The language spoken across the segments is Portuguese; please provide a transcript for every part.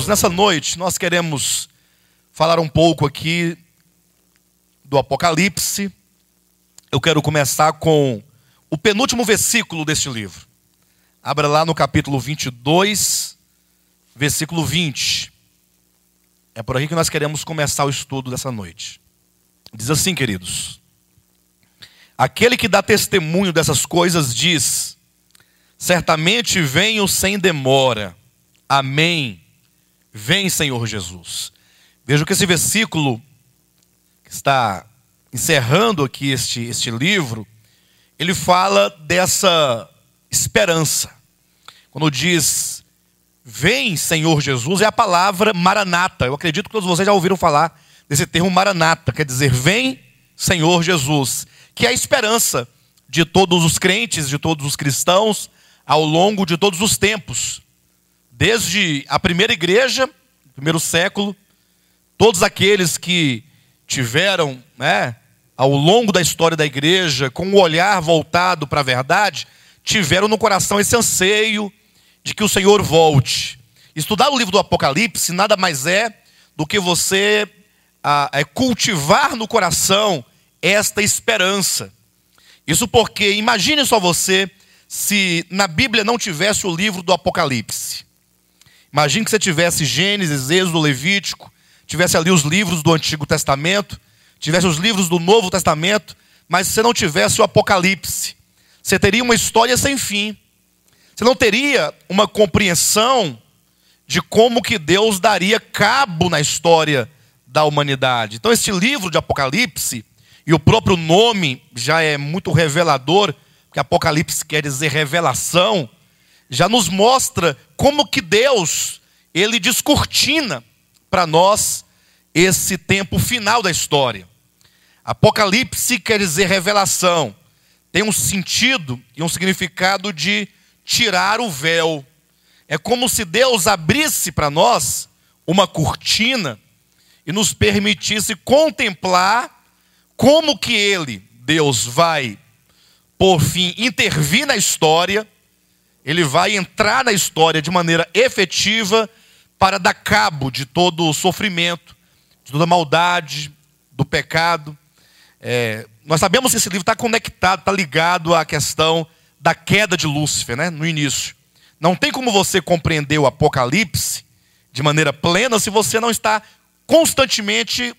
nessa noite nós queremos falar um pouco aqui do Apocalipse. Eu quero começar com o penúltimo versículo deste livro. Abra lá no capítulo 22, versículo 20. É por aí que nós queremos começar o estudo dessa noite. Diz assim, queridos: aquele que dá testemunho dessas coisas diz: certamente venho sem demora. Amém. Vem, Senhor Jesus. Veja que esse versículo que está encerrando aqui este livro, ele fala dessa esperança. Quando diz vem, Senhor Jesus, é a palavra Maranata. Eu acredito que todos vocês já ouviram falar desse termo Maranata, quer dizer vem, Senhor Jesus, que é a esperança de todos os crentes, de todos os cristãos, ao longo de todos os tempos. Desde a primeira igreja, no primeiro século, todos aqueles que tiveram, ao longo da história da igreja, com o olhar voltado para a verdade, tiveram no coração esse anseio de que o Senhor volte. Estudar o livro do Apocalipse nada mais é do que você cultivar no coração esta esperança. Isso porque, imagine só você, se na Bíblia não tivesse o livro do Apocalipse. Imagine que você tivesse Gênesis, Êxodo, Levítico, tivesse ali os livros do Antigo Testamento, tivesse os livros do Novo Testamento, mas se você não tivesse o Apocalipse, você teria uma história sem fim. Você não teria uma compreensão de como que Deus daria cabo na história da humanidade. Então este livro de Apocalipse, e o próprio nome já é muito revelador, porque Apocalipse quer dizer revelação, já nos mostra como que Deus, ele descortina para nós esse tempo final da história. Apocalipse quer dizer revelação. Tem um sentido e um significado de tirar o véu. É como se Deus abrisse para nós uma cortina e nos permitisse contemplar como que ele, Deus, vai, por fim, intervir na história. Ele vai entrar na história de maneira efetiva para dar cabo de todo o sofrimento, de toda a maldade, do pecado. Nós sabemos que esse livro está conectado, está ligado à questão da queda de Lúcifer, no início. Não tem como você compreender o Apocalipse de maneira plena se você não está constantemente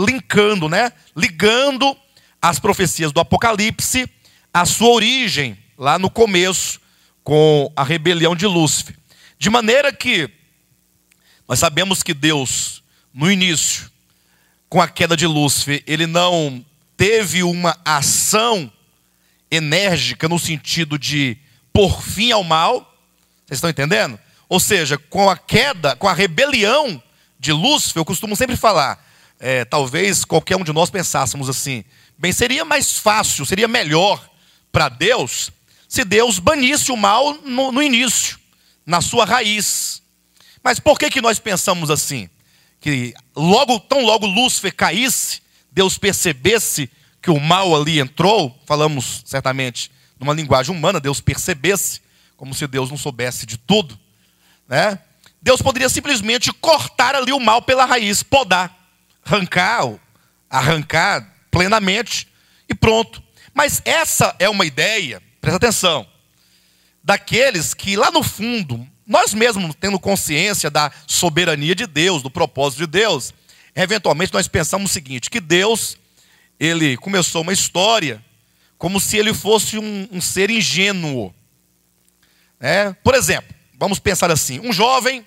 ligando as profecias do Apocalipse à sua origem, lá no começo, com a rebelião de Lúcifer. De maneira que nós sabemos que Deus, no início, com a queda de Lúcifer, ele não teve uma ação enérgica no sentido de pôr fim ao mal. Vocês estão entendendo? Ou seja, com a queda, com a rebelião de Lúcifer, eu costumo sempre falar, talvez qualquer um de nós pensássemos assim, bem, seria mais fácil, seria melhor para Deus se Deus banisse o mal no início, na sua raiz. Mas por que nós pensamos assim? Que tão logo Lúcifer caísse, Deus percebesse que o mal ali entrou, falamos certamente numa linguagem humana, Deus percebesse, como se Deus não soubesse de tudo, Deus poderia simplesmente cortar ali o mal pela raiz, podar, arrancar plenamente e pronto. Mas essa é uma ideia, presta atenção, daqueles que lá no fundo, nós mesmos tendo consciência da soberania de Deus, do propósito de Deus, eventualmente nós pensamos o seguinte, que Deus, ele começou uma história como se ele fosse um ser ingênuo. Por exemplo, vamos pensar assim, um jovem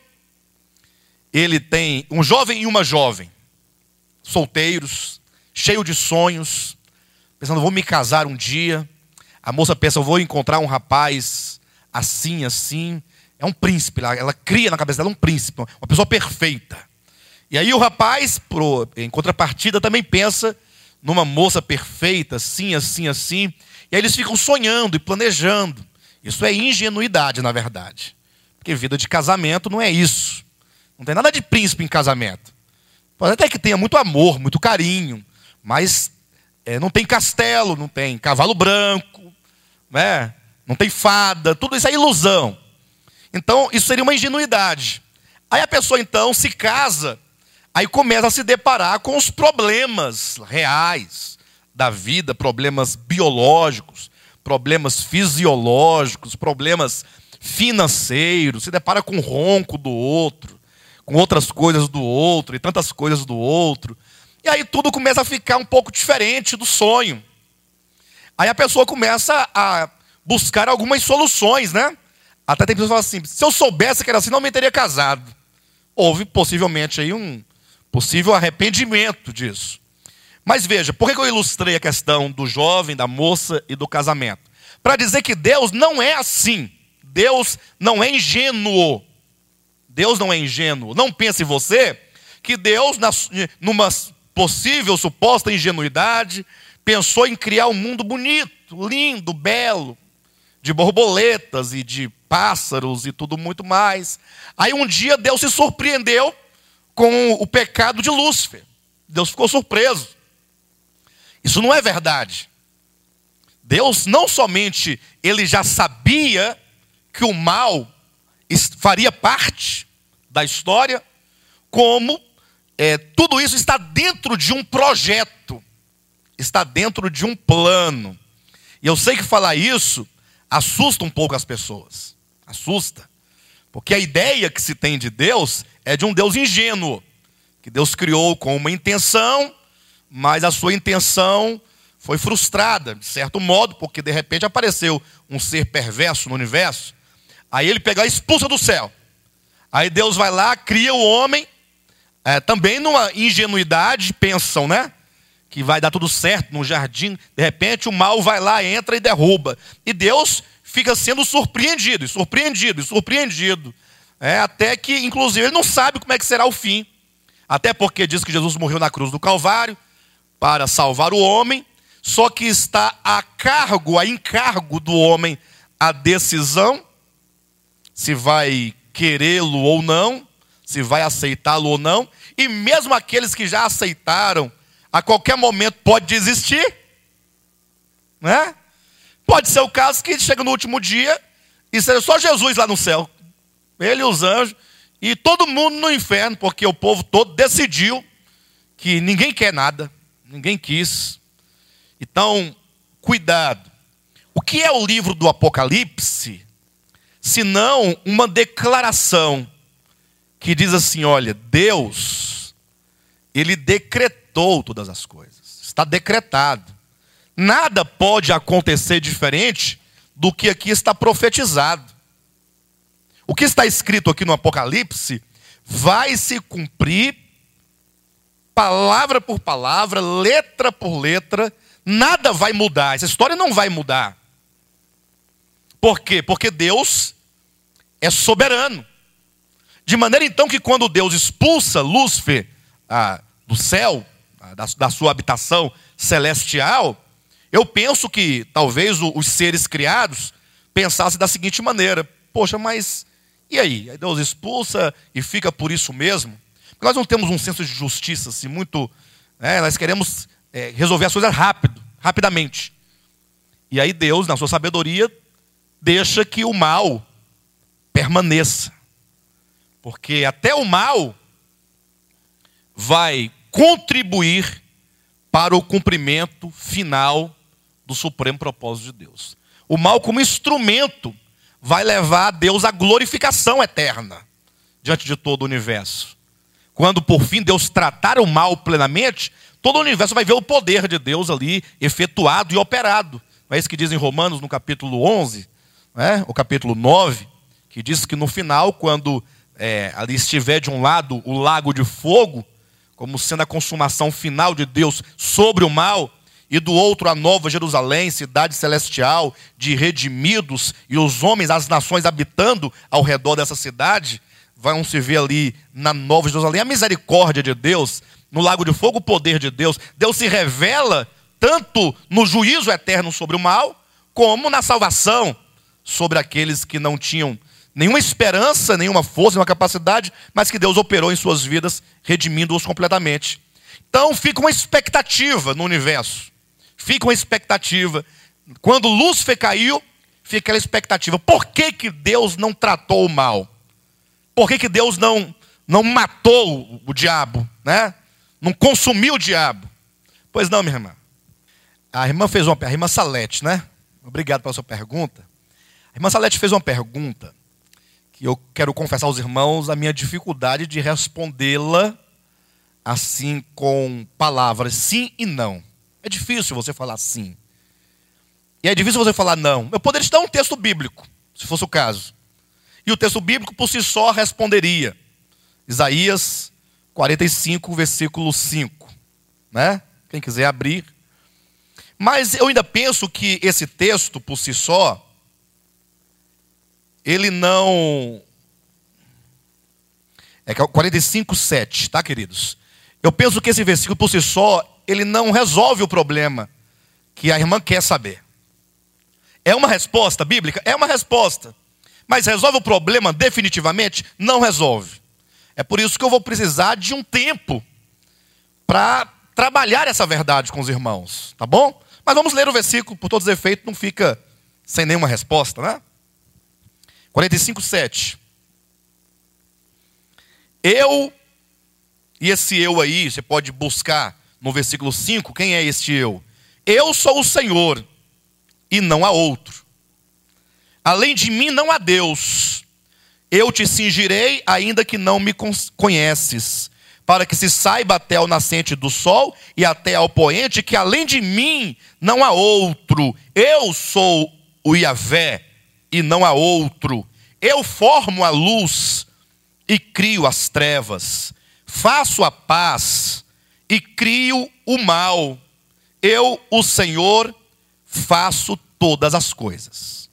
e uma jovem, solteiros, cheio de sonhos, pensando, vou me casar um dia. A moça pensa, eu vou encontrar um rapaz assim, é um príncipe, ela cria na cabeça dela um príncipe, uma pessoa perfeita. E aí o rapaz, em contrapartida, também pensa numa moça perfeita, assim. E aí eles ficam sonhando e planejando. Isso é ingenuidade, na verdade. Porque vida de casamento não é isso. Não tem nada de príncipe em casamento. Pode até que tenha muito amor, muito carinho, mas não tem castelo, não tem cavalo branco, não tem fada, tudo isso é ilusão. Então, isso seria uma ingenuidade. Aí a pessoa então se casa, aí começa a se deparar com os problemas reais da vida, problemas biológicos, problemas fisiológicos, problemas financeiros, se depara com o ronco do outro, com outras coisas do outro e tantas coisas do outro. E aí tudo começa a ficar um pouco diferente do sonho. Aí a pessoa começa a buscar algumas soluções, né? Até tem pessoas que falam assim, se eu soubesse que era assim, não me teria casado. Houve possivelmente aí um possível arrependimento disso. Mas veja, por que eu ilustrei a questão do jovem, da moça e do casamento? Para dizer que Deus não é assim. Deus não é ingênuo. Deus não é ingênuo. Não pense você que Deus, numa possível, suposta ingenuidade, pensou em criar um mundo bonito, lindo, belo, de borboletas e de pássaros e tudo muito mais. Aí um dia Deus se surpreendeu com o pecado de Lúcifer. Deus ficou surpreso. Isso não é verdade. Deus não somente ele já sabia que o mal faria parte da história, como tudo isso está dentro de um projeto, está dentro de um plano. E eu sei que falar isso assusta um pouco as pessoas. Assusta. Porque a ideia que se tem de Deus é de um Deus ingênuo, que Deus criou com uma intenção, mas a sua intenção foi frustrada, de certo modo, porque de repente apareceu um ser perverso no universo. Aí ele pega e expulsa do céu. Aí Deus vai lá, cria o homem, também numa ingenuidade, pensam, né? Que vai dar tudo certo no jardim. De repente o mal vai lá, entra e derruba. E Deus fica sendo surpreendido, e surpreendido, e surpreendido. Até que, inclusive, ele não sabe como é que será o fim. Até porque diz que Jesus morreu na cruz do Calvário para salvar o homem. Só que está a encargo do homem a decisão se vai querê-lo ou não, se vai aceitá-lo ou não. E mesmo aqueles que já aceitaram, a qualquer momento pode desistir, né? Pode ser o caso que chega no último dia e seja só Jesus lá no céu, ele e os anjos, e todo mundo no inferno, porque o povo todo decidiu que ninguém quer nada, ninguém quis. Então, cuidado. O que é o livro do Apocalipse, senão uma declaração que diz assim, olha, Deus, ele decretou todas as coisas, está decretado. Nada pode acontecer diferente do que aqui está profetizado. O que está escrito aqui no Apocalipse vai se cumprir palavra por palavra, letra por letra. Nada vai mudar, essa história não vai mudar. Por quê? Porque Deus é soberano. De maneira então que quando Deus expulsa Lúcifer do céu, da sua habitação celestial, eu penso que talvez os seres criados pensassem da seguinte maneira, poxa, mas e aí? Aí Deus expulsa e fica por isso mesmo? Porque nós não temos um senso de justiça assim, muito, nós queremos resolver as coisas rapidamente. E aí Deus, na sua sabedoria, deixa que o mal permaneça. Porque até o mal vai contribuir para o cumprimento final do supremo propósito de Deus. O mal como instrumento vai levar a Deus à glorificação eterna diante de todo o universo. Quando por fim Deus tratar o mal plenamente, todo o universo vai ver o poder de Deus ali efetuado e operado. Não é isso que diz em Romanos no capítulo 11, o capítulo 9, que diz que no final, quando ali estiver de um lado o lago de fogo, como sendo a consumação final de Deus sobre o mal, e do outro a nova Jerusalém, cidade celestial, de redimidos, e os homens, as nações habitando ao redor dessa cidade, vão se ver ali na nova Jerusalém a misericórdia de Deus, no lago de fogo o poder de Deus. Deus se revela tanto no juízo eterno sobre o mal, como na salvação sobre aqueles que não tinham nenhuma esperança, nenhuma força, nenhuma capacidade, mas que Deus operou em suas vidas, redimindo-os completamente. Então fica uma expectativa no universo. Fica uma expectativa. Quando Lúcifer caiu, fica aquela expectativa. Por que Deus não tratou o mal? Por que Deus não matou o diabo, né? Não consumiu o diabo? Pois não, minha irmã. A irmã fez a irmã Salete, né? Obrigado pela sua pergunta. A irmã Salete fez uma pergunta que eu quero confessar aos irmãos a minha dificuldade de respondê-la assim com palavras sim e não. É difícil você falar sim. E é difícil você falar não. Eu poderia te dar um texto bíblico, se fosse o caso. E o texto bíblico por si só responderia. Isaías 45, versículo 5. Né? Quem quiser abrir. Mas eu ainda penso que esse texto por si só, ele não... É 45, 7, tá, queridos? Eu penso que esse versículo por si só, ele não resolve o problema que a irmã quer saber. É uma resposta bíblica? É uma resposta. Mas resolve o problema definitivamente? Não resolve. É por isso que eu vou precisar de um tempo para trabalhar essa verdade com os irmãos, tá bom? Mas vamos ler o versículo, por todos os efeitos, não fica sem nenhuma resposta, né? 45, 7. Eu, e esse eu aí, você pode buscar no versículo 5, quem é este eu? Eu sou o Senhor, e não há outro. Além de mim não há Deus. Eu te cingirei, ainda que não me conheces, para que se saiba até ao nascente do sol e até ao poente, que além de mim não há outro. Eu sou o Yahvé, e não há outro. Eu formo a luz e crio as trevas. Faço a paz e crio o mal. Eu, o Senhor, faço todas as coisas.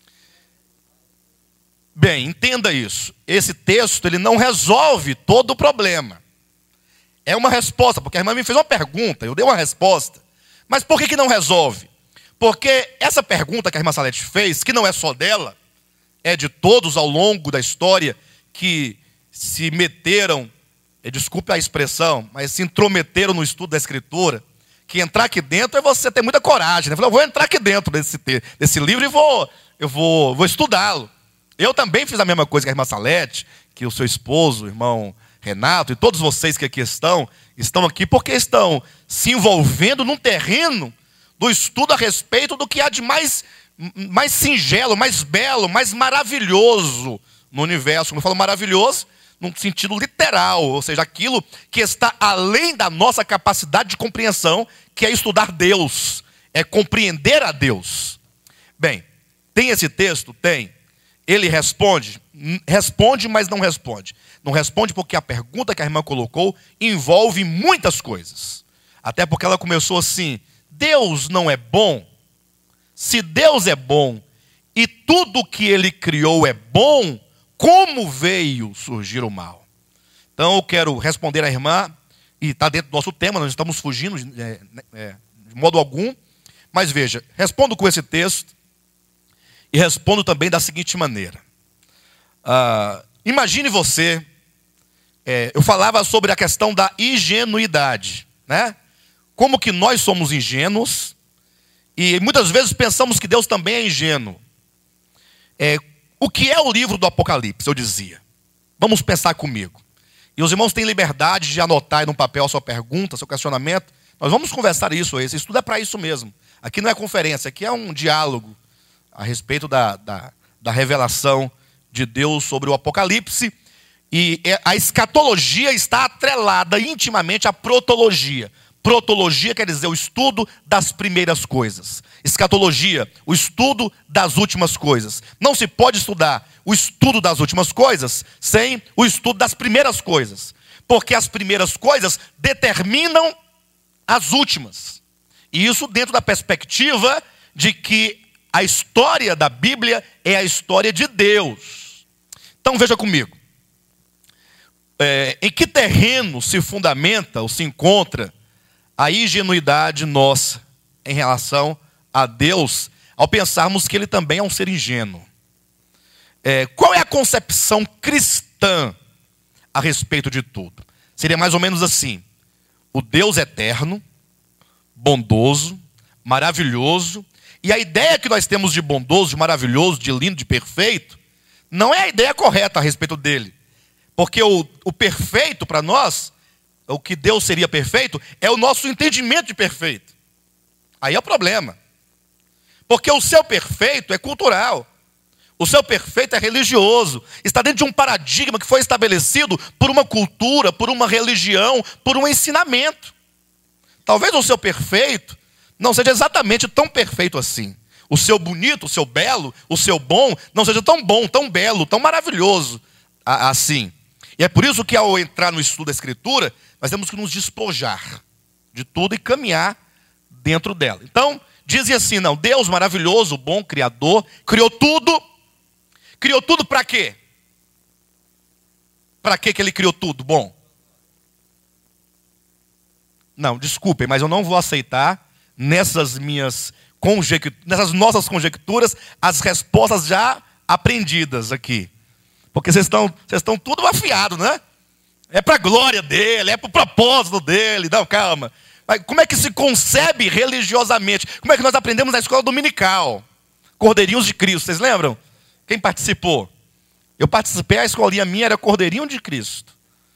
Bem, entenda isso. Esse texto, ele não resolve todo o problema. É uma resposta, porque a irmã me fez uma pergunta, eu dei uma resposta. Mas por que não resolve? Porque essa pergunta que a irmã Salete fez, que não é só dela, é de todos ao longo da história que se meteram, desculpe a expressão, mas se intrometeram no estudo da Escritura, que entrar aqui dentro é você ter muita coragem, né? Eu vou entrar aqui dentro desse livro e eu vou estudá-lo. Eu também fiz a mesma coisa que a irmã Salete, que o seu esposo, o irmão Renato, e todos vocês que aqui estão aqui porque estão se envolvendo num terreno do estudo a respeito do que há de mais singelo, mais belo, mais maravilhoso no universo. Como eu falo maravilhoso, num sentido literal, ou seja, aquilo que está além da nossa capacidade de compreensão, que é estudar Deus, é compreender a Deus. Bem, tem esse texto? Tem. Ele responde, mas não responde. Não responde porque a pergunta que a irmã colocou envolve muitas coisas. Até porque ela começou assim: Deus não é bom? Se Deus é bom e tudo que Ele criou é bom, como veio surgir o mal? Então eu quero responder à irmã, e está dentro do nosso tema, nós estamos fugindo de modo algum. Mas veja, respondo com esse texto e respondo também da seguinte maneira. Imagine você, eu falava sobre a questão da ingenuidade, né? Como que nós somos ingênuos e muitas vezes pensamos que Deus também é ingênuo. O que é o livro do Apocalipse, eu dizia? Vamos pensar comigo. E os irmãos têm liberdade de anotar aí no papel a sua pergunta, seu questionamento. Nós vamos conversar isso, esse estudo é para isso mesmo. Aqui não é conferência, aqui é um diálogo a respeito da revelação de Deus sobre o Apocalipse. E a escatologia está atrelada intimamente à protologia. Protologia quer dizer o estudo das primeiras coisas. Escatologia, o estudo das últimas coisas. Não se pode estudar o estudo das últimas coisas sem o estudo das primeiras coisas. Porque as primeiras coisas determinam as últimas. E isso dentro da perspectiva de que a história da Bíblia é a história de Deus. Então veja comigo. Em que terreno se fundamenta ou se encontra a ingenuidade nossa em relação a Deus, ao pensarmos que Ele também é um ser ingênuo? Qual é a concepção cristã a respeito de tudo? Seria mais ou menos assim: o Deus eterno, bondoso, maravilhoso, e a ideia que nós temos de bondoso, de maravilhoso, de lindo, de perfeito, não é a ideia correta a respeito dele. Porque o perfeito para nós, o que Deus seria perfeito, é o nosso entendimento de perfeito. Aí é o problema. Porque o seu perfeito é cultural. O seu perfeito é religioso. Está dentro de um paradigma que foi estabelecido por uma cultura, por uma religião, por um ensinamento. Talvez o seu perfeito não seja exatamente tão perfeito assim. O seu bonito, o seu belo, o seu bom, não seja tão bom, tão belo, tão maravilhoso assim. E é por isso que ao entrar no estudo da Escritura, nós temos que nos despojar de tudo e caminhar dentro dela. Então, dizem assim, não, Deus maravilhoso, bom, criador, criou tudo. Criou tudo para quê? Para que ele criou tudo? Bom. Não, desculpem, mas eu não vou aceitar nessas nossas conjecturas as respostas já aprendidas aqui. Porque vocês estão tudo afiados, né? É para a glória dele, é para o propósito dele. Não, calma. Mas como é que se concebe religiosamente? Como é que nós aprendemos na escola dominical? Cordeirinhos de Cristo, vocês lembram? Quem participou? Eu participei, a escolinha minha era Cordeirinho de Cristo.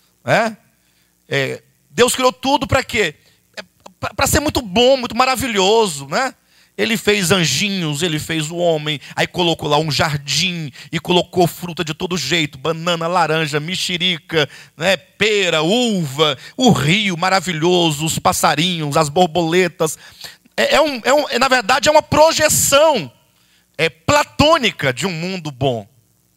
Deus criou tudo para quê? Para ser muito bom, muito maravilhoso, né? Ele fez anjinhos, ele fez o homem, aí colocou lá um jardim e colocou fruta de todo jeito, banana, laranja, mexerica, né, pera, uva, o rio maravilhoso, os passarinhos, as borboletas. Na verdade, é uma projeção platônica de um mundo bom.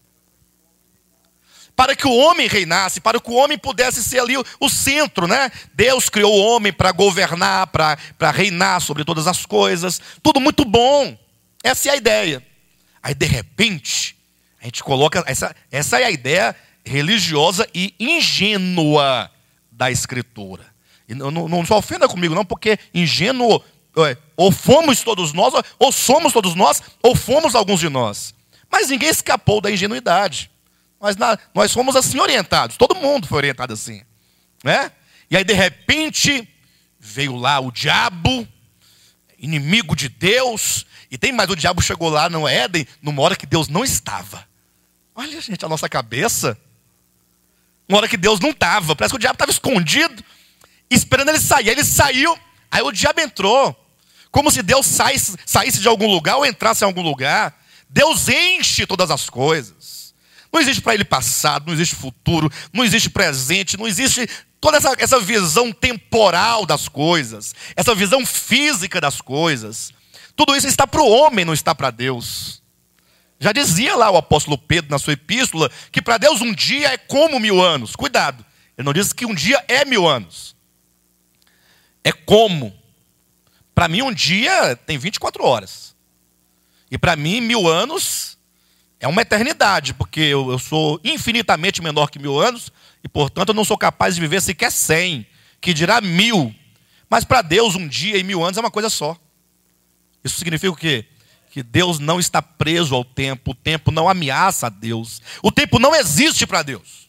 Para que o homem reinasse, para que o homem pudesse ser ali o centro, né? Deus criou o homem para governar, para reinar sobre todas as coisas. Tudo muito bom. Essa é a ideia. Aí, de repente, a gente coloca... Essa é a ideia religiosa e ingênua da Escritura. E não se ofenda comigo, não, porque ingênuo... Ou fomos todos nós, ou somos todos nós, ou fomos alguns de nós. Mas ninguém escapou da ingenuidade. Nós fomos assim orientados. Todo mundo foi orientado assim, né? E aí de repente veio lá o diabo, inimigo de Deus. E tem mais, o diabo chegou lá no Éden numa hora que Deus não estava. Olha, gente, a nossa cabeça. Uma hora que Deus não estava. Parece que o diabo estava escondido, esperando ele sair. Aí ele saiu, aí o diabo entrou. Como se Deus saísse de algum lugar ou entrasse em algum lugar. Deus enche todas as coisas. Não existe para ele passado, não existe futuro, não existe presente, não existe toda essa visão temporal das coisas, essa visão física das coisas. Tudo isso está para o homem, não está para Deus. Já dizia lá o apóstolo Pedro na sua epístola, que para Deus um dia é como 1000 anos. Cuidado, ele não disse que um dia é 1000 anos. É como. Para mim um dia tem 24 horas. E para mim 1000 anos... é uma eternidade, porque eu sou infinitamente menor que 1000 anos, e portanto eu não sou capaz de viver sequer 100, que dirá 1000. Mas para Deus um dia e 1000 anos é uma coisa só. Isso significa o quê? Que Deus não está preso ao tempo, o tempo não ameaça a Deus, o tempo não existe para Deus.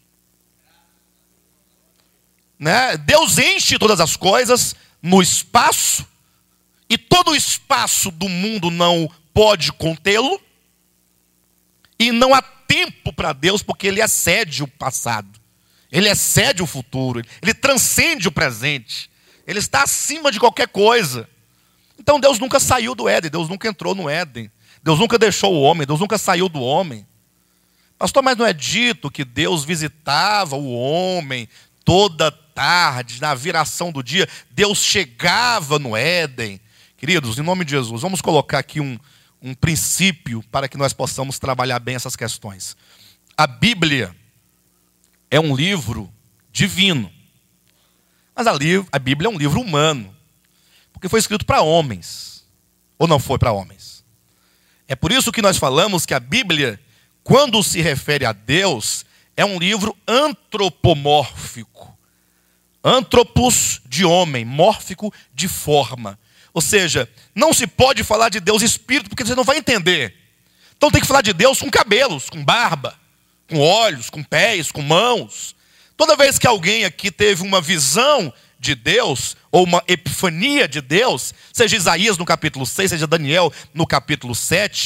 Né? Deus enche todas as coisas no espaço, e todo o espaço do mundo não pode contê-lo. E não há tempo para Deus, porque Ele excede o passado. Ele excede o futuro. Ele transcende o presente. Ele está acima de qualquer coisa. Então Deus nunca saiu do Éden. Deus nunca entrou no Éden. Deus nunca deixou o homem. Deus nunca saiu do homem. Pastor, mas não é dito que Deus visitava o homem toda tarde, na viração do dia? Deus chegava no Éden. Queridos, em nome de Jesus, vamos colocar aqui um princípio para que nós possamos trabalhar bem essas questões. A Bíblia é um livro divino. Mas a Bíblia é um livro humano. Porque foi escrito para homens. Ou não foi para homens? É por isso que nós falamos que a Bíblia, quando se refere a Deus, é um livro antropomórfico. Antropos de homem, mórfico de forma. Ou seja, não se pode falar de Deus espírito, porque você não vai entender. Então tem que falar de Deus com cabelos, com barba, com olhos, com pés, com mãos. Toda vez que alguém aqui teve uma visão de Deus, ou uma epifania de Deus, seja Isaías no capítulo 6, seja Daniel no capítulo 7,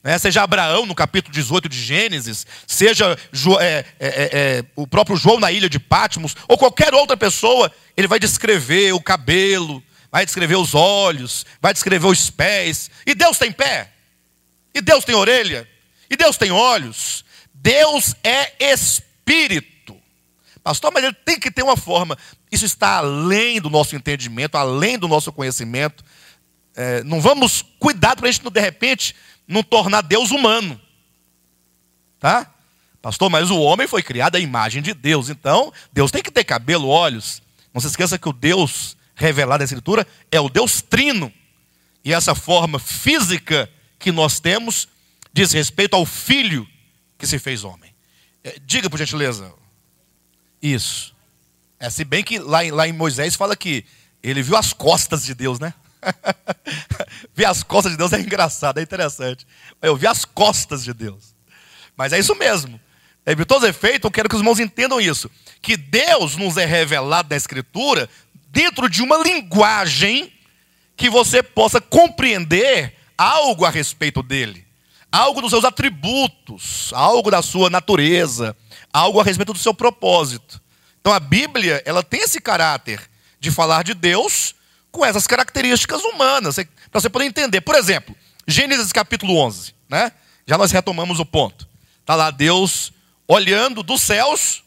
Seja Abraão no capítulo 18 de Gênesis, seja o próprio João na ilha de Patmos, ou qualquer outra pessoa, ele vai descrever o cabelo, vai descrever os olhos, vai descrever os pés. E Deus tem pé, e Deus tem orelha, e Deus tem olhos. Deus é espírito. Pastor, mas ele tem que ter uma forma. Isso está além do nosso entendimento, além do nosso conhecimento. Não vamos cuidar para a gente, de repente, não tornar Deus humano. Tá? Pastor, mas o homem foi criado à imagem de Deus. Então, Deus tem que ter cabelo, olhos. Não se esqueça que o Deus revelado na Escritura é o Deus trino. E essa forma física que nós temos diz respeito ao Filho que se fez homem. Diga, por gentileza. Isso. Se bem que lá em Moisés fala que ele viu as costas de Deus, né? Ver as costas de Deus é engraçado, é interessante. Eu vi as costas de Deus. Mas é isso mesmo. De todos os efeitos, eu quero que os irmãos entendam isso. Que Deus nos é revelado na Escritura dentro de uma linguagem que você possa compreender algo a respeito dele. Algo dos seus atributos, algo da sua natureza, algo a respeito do seu propósito. Então a Bíblia, ela tem esse caráter de falar de Deus com essas características humanas, para você poder entender. Por exemplo, Gênesis capítulo 11, né? Já nós retomamos o ponto. Está lá Deus olhando dos céus,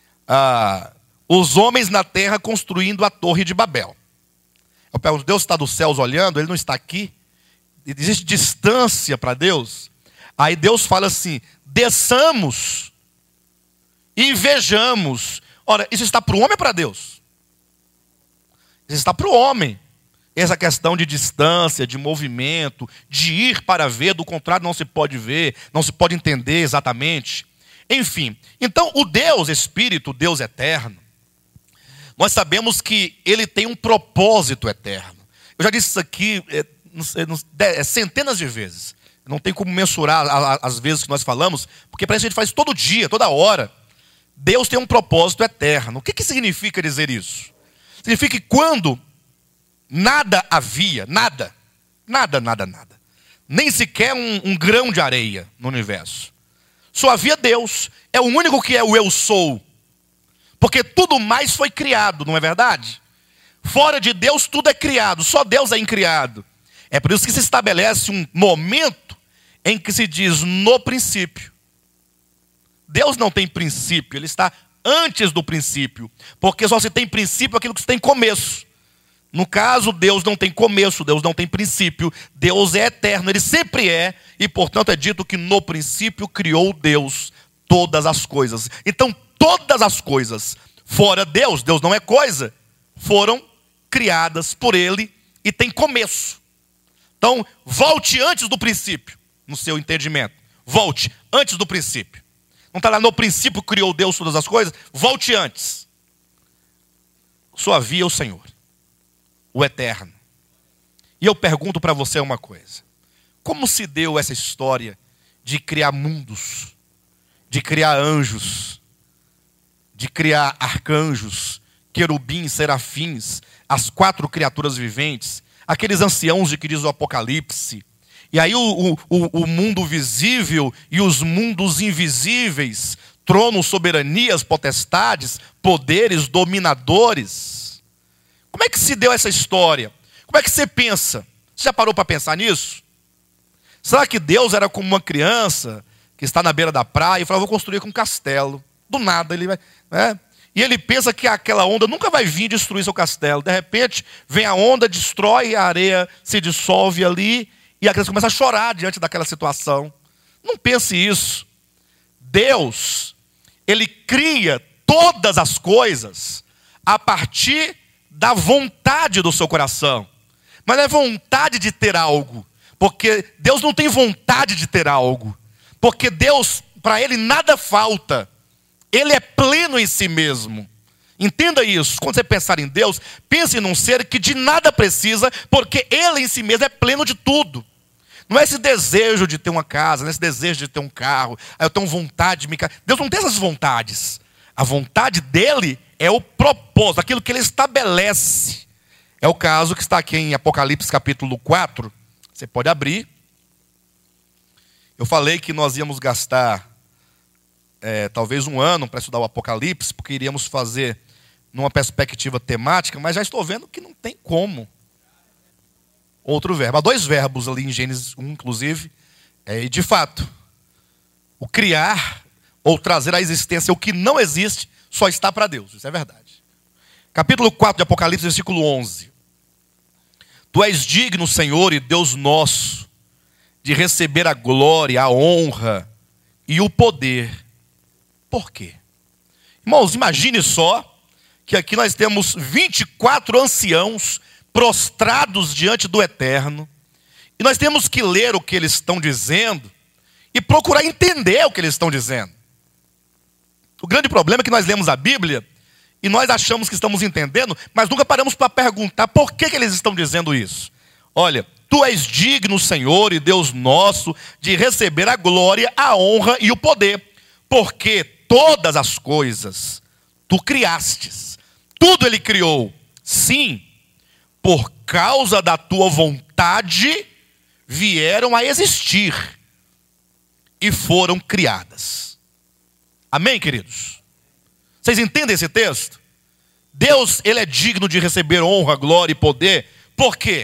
os homens na terra construindo a torre de Babel. Eu pergunto, Deus está dos céus olhando, ele não está aqui? Existe distância para Deus? Aí Deus fala assim, desçamos e vejamos. Ora, isso está para o homem ou para Deus? Isso está para o homem. Essa questão de distância, de movimento, de ir para ver, do contrário não se pode ver, não se pode entender exatamente. Enfim, então o Deus Espírito, o Deus eterno, nós sabemos que ele tem um propósito eterno. Eu já disse isso aqui centenas de vezes. Não tem como mensurar as vezes que nós falamos, porque parece que a gente faz todo dia, toda hora. Deus tem um propósito eterno. O que significa dizer isso? Significa que quando nada havia, nada, nem sequer um grão de areia no universo, só havia Deus. É o único que é o eu sou. Porque tudo mais foi criado, não é verdade? Fora de Deus tudo é criado, só Deus é incriado. É por isso que se estabelece um momento em que se diz no princípio. Deus não tem princípio, ele está antes do princípio. Porque só se tem princípio aquilo que se tem começo. No caso, Deus não tem começo, Deus não tem princípio. Deus é eterno, ele sempre é. E portanto é dito que no princípio criou Deus todas as coisas. Então todas as coisas fora Deus, Deus não é coisa, foram criadas por ele e tem começo. Então volte antes do princípio, no seu entendimento. Volte antes do princípio. Não está lá no princípio criou Deus todas as coisas? Volte antes. Só havia o Senhor, o eterno. E eu pergunto para você uma coisa. Como se deu essa história de criar mundos, de criar anjos, de criar arcanjos, querubins, serafins, as 4 criaturas viventes, aqueles anciãos de que diz o Apocalipse, e aí o mundo visível e os mundos invisíveis, tronos, soberanias, potestades, poderes, dominadores. Como é que se deu essa história? Como é que você pensa? Você já parou para pensar nisso? Será que Deus era como uma criança que está na beira da praia e fala, vou construir um castelo? Do nada ele vai, né? E ele pensa que aquela onda nunca vai vir destruir seu castelo. De repente vem a onda, destrói, a areia se dissolve ali e a criança começa a chorar diante daquela situação. Não pense isso. Deus, ele cria todas as coisas a partir da vontade do seu coração. Mas não é vontade de ter algo. Porque Deus não tem vontade de ter algo. Porque Deus, para ele nada falta. Ele é pleno em si mesmo. Entenda isso. Quando você pensar em Deus, pense num ser que de nada precisa, porque ele em si mesmo é pleno de tudo. Não é esse desejo de ter uma casa, não é esse desejo de ter um carro. Eu tenho vontade de me casar. Deus não tem essas vontades. A vontade dele é o propósito, aquilo que ele estabelece. É o caso que está aqui em Apocalipse capítulo 4. Você pode abrir. Eu falei que nós íamos gastar talvez um ano para estudar o Apocalipse, porque iríamos fazer numa perspectiva temática, mas já estou vendo que não tem como. Outro verbo. Há dois verbos ali em Gênesis 1, inclusive. E de fato, o criar ou trazer à existência o que não existe só está para Deus. Isso é verdade. Capítulo 4 de Apocalipse, versículo 11. Tu és digno, Senhor e Deus nosso, de receber a glória, a honra e o poder. Por quê? Irmãos, imagine só que aqui nós temos 24 anciãos prostrados diante do Eterno. E nós temos que ler o que eles estão dizendo e procurar entender o que eles estão dizendo. O grande problema é que nós lemos a Bíblia e nós achamos que estamos entendendo, mas nunca paramos para perguntar por que eles estão dizendo isso. Olha, tu és digno, Senhor e Deus nosso, de receber a glória, a honra e o poder, porque todas as coisas tu criastes, tudo ele criou. Sim, por causa da tua vontade vieram a existir e foram criadas. Amém, queridos? Vocês entendem esse texto? Deus, ele é digno de receber honra, glória e poder. Por quê?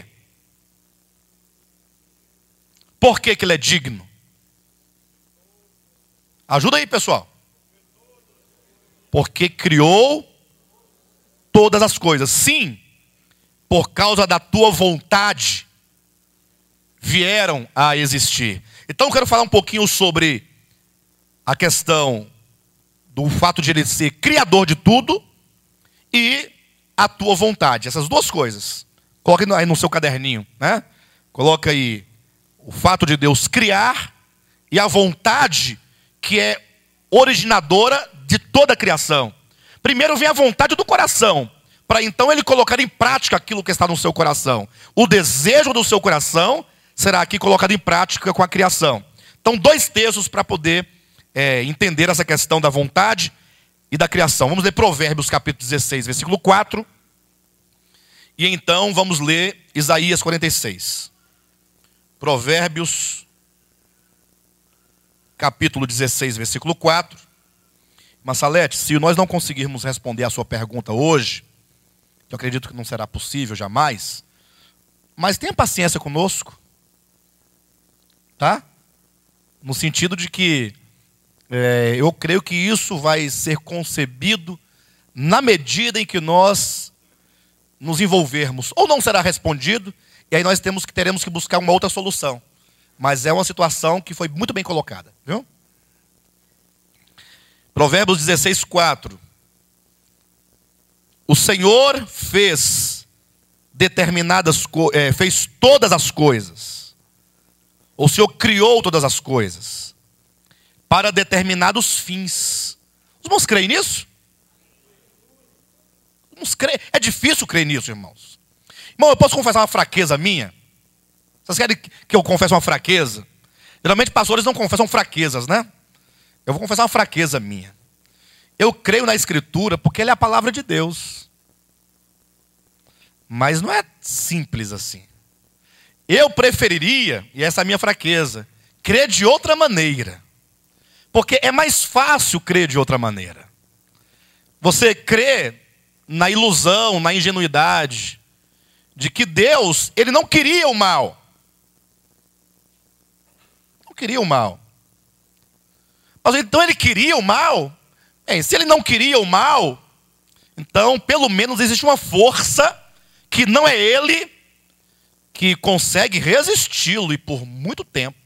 Por que ele é digno? Ajuda aí, pessoal. Porque criou todas as coisas. Sim, por causa da tua vontade vieram a existir. Então eu quero falar um pouquinho sobre a questão do fato de ele ser criador de tudo e a tua vontade. Essas duas coisas. Coloque aí no seu caderninho, né? Coloca aí o fato de Deus criar e a vontade que é originadora de toda a criação. Primeiro vem a vontade do coração, para então ele colocar em prática aquilo que está no seu coração. O desejo do seu coração será aqui colocado em prática com a criação. Então, dois textos para poder entender essa questão da vontade e da criação. Vamos ler Provérbios capítulo 16, versículo 4. E então vamos ler Isaías 46. Provérbios capítulo 16, versículo 4. Massalete, se nós não conseguirmos responder a sua pergunta hoje, eu acredito que não será possível jamais, mas tenha paciência conosco, tá? No sentido de que eu creio que isso vai ser concebido na medida em que nós nos envolvermos. Ou não será respondido, e aí nós teremos que buscar uma outra solução. Mas é uma situação que foi muito bem colocada, viu? Provérbios 16, 4. O Senhor fez fez todas as coisas. O Senhor criou todas as coisas para determinados fins. Os irmãos creem nisso? É difícil crer nisso, irmãos. Irmão, eu posso confessar uma fraqueza minha? Vocês querem que eu confesse uma fraqueza? Geralmente pastores não confessam fraquezas, né? Eu vou confessar uma fraqueza minha. Eu creio na Escritura porque ela é a palavra de Deus. Mas não é simples assim. Eu preferiria, e essa é a minha fraqueza, crer de outra maneira. Porque é mais fácil crer de outra maneira. Você crê na ilusão, na ingenuidade, de que Deus, ele não queria o mal. Não queria o mal. Mas então ele queria o mal? Se ele não queria o mal, então pelo menos existe uma força que não é ele que consegue resisti-lo e por muito tempo.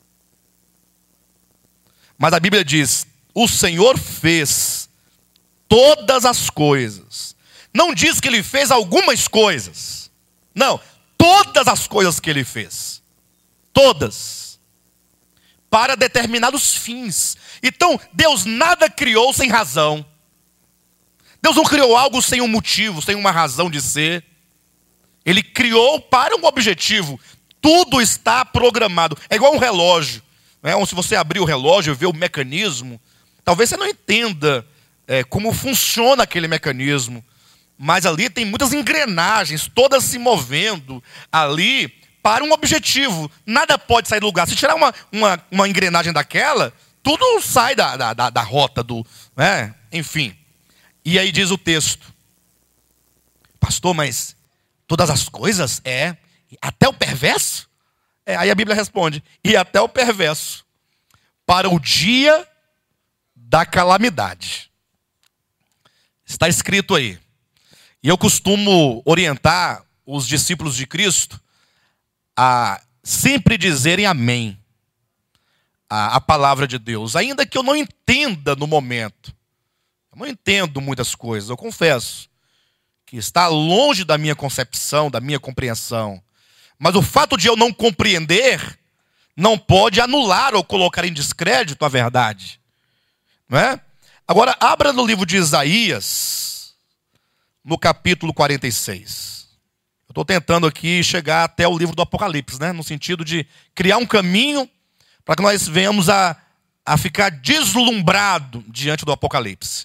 Mas a Bíblia diz, o Senhor fez todas as coisas. Não diz que ele fez algumas coisas. Não, todas as coisas que ele fez. Todas. Para determinados fins. Então, Deus nada criou sem razão. Deus não criou algo sem um motivo, sem uma razão de ser. Ele criou para um objetivo. Tudo está programado. É igual um relógio. Se você abrir o relógio e ver o mecanismo, talvez você não entenda como funciona aquele mecanismo. Mas ali tem muitas engrenagens, todas se movendo ali para um objetivo. Nada pode sair do lugar. Se tirar uma engrenagem daquela, tudo sai da rota do... né? Enfim. E aí diz o texto: pastor, mas todas as coisas? Até o perverso? Aí a Bíblia responde: e até o perverso, para o dia da calamidade. Está escrito aí. E eu costumo orientar os discípulos de Cristo a sempre dizerem amém à palavra de Deus, ainda que eu não entenda no momento. Eu não entendo muitas coisas, eu confesso que está longe da minha concepção, da minha compreensão. Mas o fato de eu não compreender não pode anular ou colocar em descrédito a verdade. Não é? Agora, abra no livro de Isaías, no capítulo 46. Eu estou tentando aqui chegar até o livro do Apocalipse, né? No sentido de criar um caminho para que nós venhamos a ficar deslumbrado diante do Apocalipse.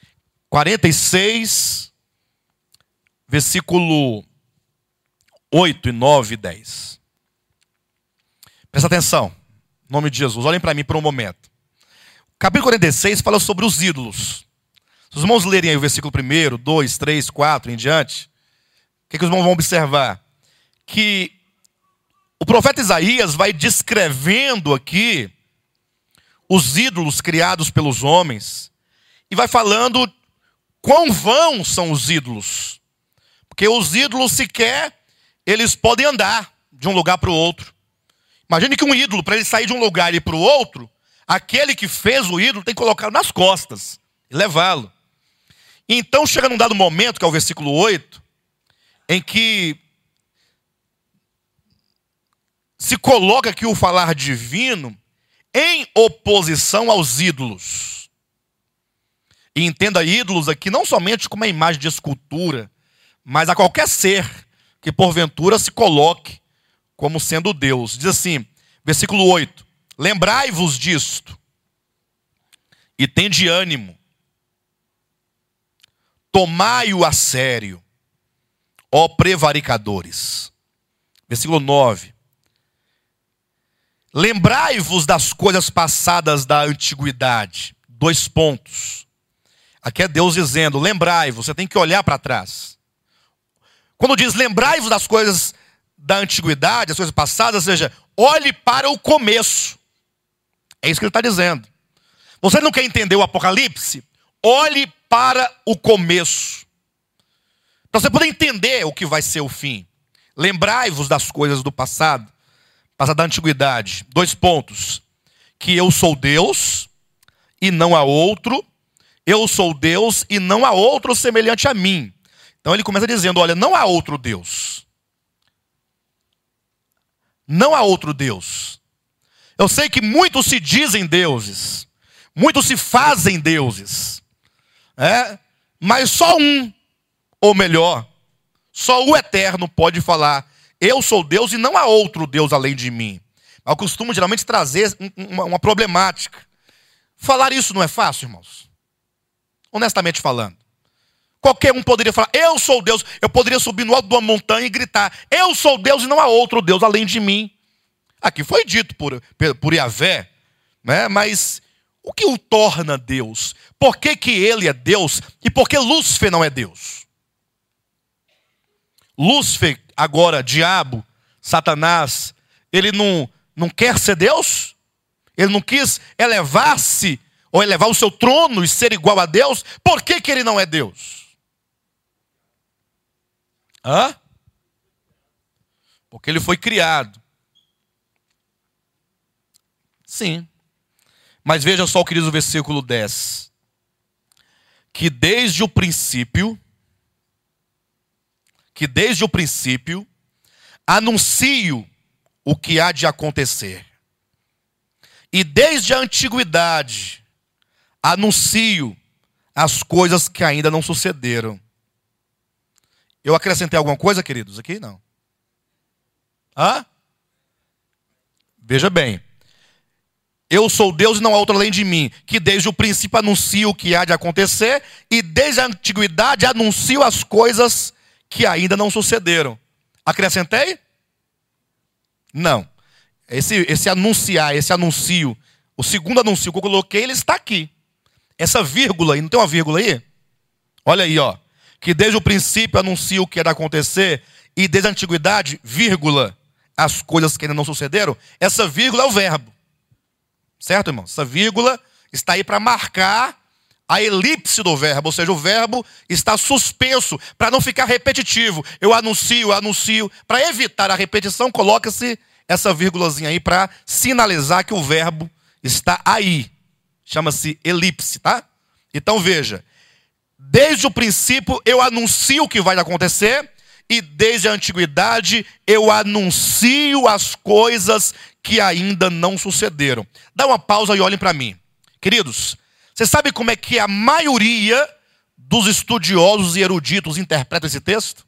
46, versículo 8, 9 e 10. Presta atenção, em nome de Jesus, olhem para mim por um momento. O capítulo 46 fala sobre os ídolos. Se os irmãos lerem aí o versículo 1, 2, 3, 4 em diante, o que os irmãos vão observar? Que o profeta Isaías vai descrevendo aqui os ídolos criados pelos homens e vai falando quão vãos são os ídolos. Porque os ídolos sequer eles podem andar de um lugar para o outro. Imagine que um ídolo, para ele sair de um lugar e ir para o outro, aquele que fez o ídolo tem que colocá-lo nas costas e levá-lo. Então chega num dado momento, que é o versículo 8, em que se coloca aqui o falar divino em oposição aos ídolos. E entenda ídolos aqui não somente como uma imagem de escultura, mas a qualquer ser que porventura se coloque como sendo Deus. Diz assim, versículo 8: lembrai-vos disto, e tende ânimo, tomai-o a sério, ó prevaricadores. Versículo 9: lembrai-vos das coisas passadas da antiguidade. 2 pontos. Aqui é Deus dizendo, lembrai-vos, você tem que olhar para trás. Quando diz lembrai-vos das coisas da antiguidade, as coisas passadas, ou seja, olhe para o começo. É isso que ele está dizendo. Você não quer entender o Apocalipse? Olhe para o começo. Para você poder entender o que vai ser o fim. Lembrai-vos das coisas do passado, da antiguidade. 2 pontos. Que eu sou Deus e não há outro. Eu sou Deus e não há outro semelhante a mim. Então ele começa dizendo, olha, não há outro Deus. Não há outro Deus. Eu sei que muitos se dizem deuses. Muitos se fazem deuses. Mas só um, ou melhor, só o Eterno pode falar, eu sou Deus e não há outro Deus além de mim. Eu costumo geralmente trazer uma problemática. Falar isso não é fácil, irmãos? Honestamente falando. Qualquer um poderia falar, eu sou Deus. Eu poderia subir no alto de uma montanha e gritar, eu sou Deus e não há outro Deus além de mim. Aqui foi dito por Yahvé, né? Mas o que o torna Deus? Por que ele é Deus e por que Lúcifer não é Deus? Lúcifer, agora diabo, Satanás, ele não quer ser Deus? Ele não quis elevar-se ou elevar o seu trono e ser igual a Deus? Por que ele não é Deus? Porque ele foi criado. Sim. Mas veja só o que diz o versículo 10. Que desde o princípio, anuncio o que há de acontecer. E desde a antiguidade, anuncio as coisas que ainda não sucederam. Eu acrescentei alguma coisa, queridos, aqui? Não. Veja bem. Eu sou Deus e não há outro além de mim, que desde o princípio anuncio o que há de acontecer, e desde a antiguidade anuncio as coisas que ainda não sucederam. Acrescentei? Não. Esse anunciar, esse anuncio, o segundo anuncio que eu coloquei, ele está aqui. Essa vírgula aí, não tem uma vírgula aí? Olha aí, ó. Que desde o princípio anuncia o que era acontecer, e desde a antiguidade, vírgula, as coisas que ainda não sucederam. Essa vírgula é o verbo. Certo, irmão? Essa vírgula está aí para marcar a elipse do verbo, ou seja, o verbo está suspenso, para não ficar repetitivo. Eu anuncio. Para evitar a repetição, coloca-se essa vírgulazinha aí para sinalizar que o verbo está aí. Chama-se elipse, tá? Então veja, desde o princípio eu anuncio o que vai acontecer, e desde a antiguidade eu anuncio as coisas que ainda não sucederam. Dá uma pausa e olhem para mim. Queridos, você sabe como é que a maioria dos estudiosos e eruditos interpreta esse texto?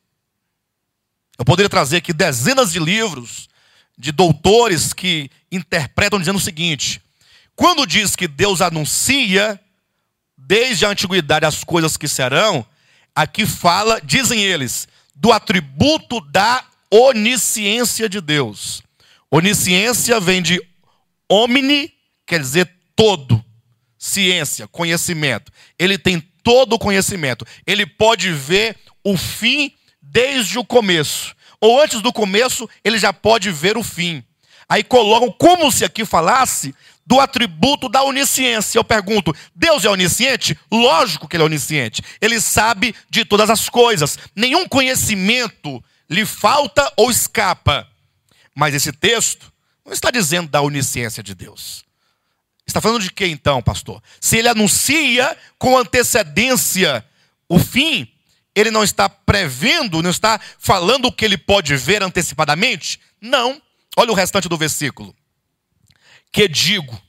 Eu poderia trazer aqui dezenas de livros de doutores que interpretam dizendo o seguinte: quando diz que Deus anuncia desde a antiguidade as coisas que serão, aqui fala, dizem eles, do atributo da onisciência de Deus. Onisciência vem de omni, quer dizer todo. Ciência, conhecimento. Ele tem todo o conhecimento. Ele pode ver o fim desde o começo. Ou antes do começo, ele já pode ver o fim. Aí colocam como se aqui falasse do atributo da onisciência. Eu pergunto, Deus é onisciente? Lógico que ele é onisciente. Ele sabe de todas as coisas. Nenhum conhecimento lhe falta ou escapa. Mas esse texto não está dizendo da onisciência de Deus. Está falando de quê então, pastor? Se ele anuncia com antecedência o fim, ele não está prevendo, não está falando o que ele pode ver antecipadamente? Não. Olha o restante do versículo. Que digo,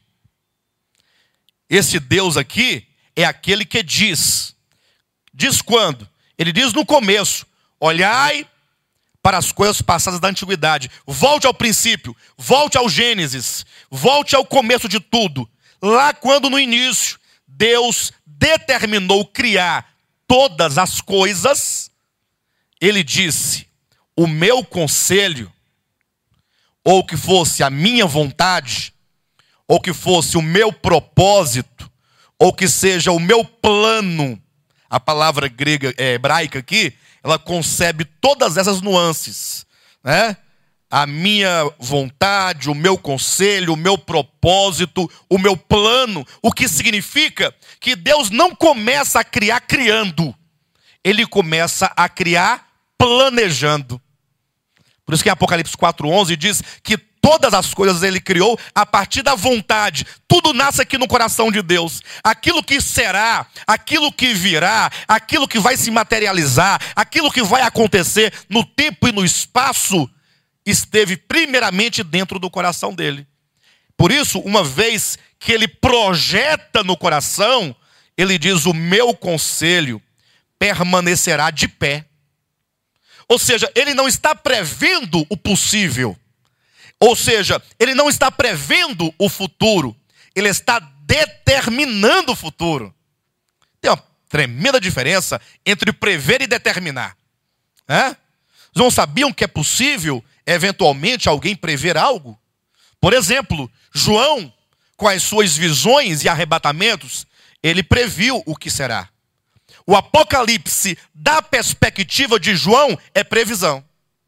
esse Deus aqui é aquele que diz. Diz quando? Ele diz no começo: olhai para as coisas passadas da antiguidade. Volte ao princípio, volte ao Gênesis, volte ao começo de tudo. Lá quando no início Deus determinou criar todas as coisas, ele disse: o meu conselho, ou que fosse a minha vontade, ou que fosse o meu propósito, ou que seja o meu plano. A palavra grega, hebraica aqui, ela concebe todas essas nuances, né? A minha vontade, o meu conselho, o meu propósito, o meu plano. O que significa que Deus não começa a criar criando. Ele começa a criar planejando. Por isso que em Apocalipse 4:11 diz que todas as coisas ele criou a partir da vontade. Tudo nasce aqui no coração de Deus. Aquilo que será, aquilo que virá, aquilo que vai se materializar, aquilo que vai acontecer no tempo e no espaço, esteve primeiramente dentro do coração dele. Por isso, uma vez que ele projeta no coração, ele diz: o meu conselho permanecerá de pé. Ou seja, ele não está prevendo o possível. Ou seja, ele não está prevendo o futuro. Ele está determinando o futuro. Tem uma tremenda diferença entre prever e determinar. Vocês não sabiam que é possível, eventualmente, alguém prever algo? Por exemplo, João, com as suas visões e arrebatamentos, ele previu o que será. O Apocalipse, da perspectiva de João, é previsão.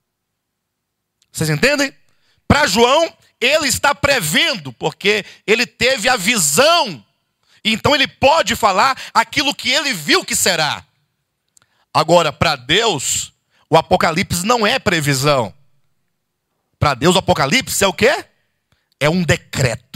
Vocês entendem? Para João, ele está prevendo, porque ele teve a visão. Então ele pode falar aquilo que ele viu que será. Agora, para Deus, o Apocalipse não é previsão. Para Deus, o Apocalipse é o quê? É um decreto.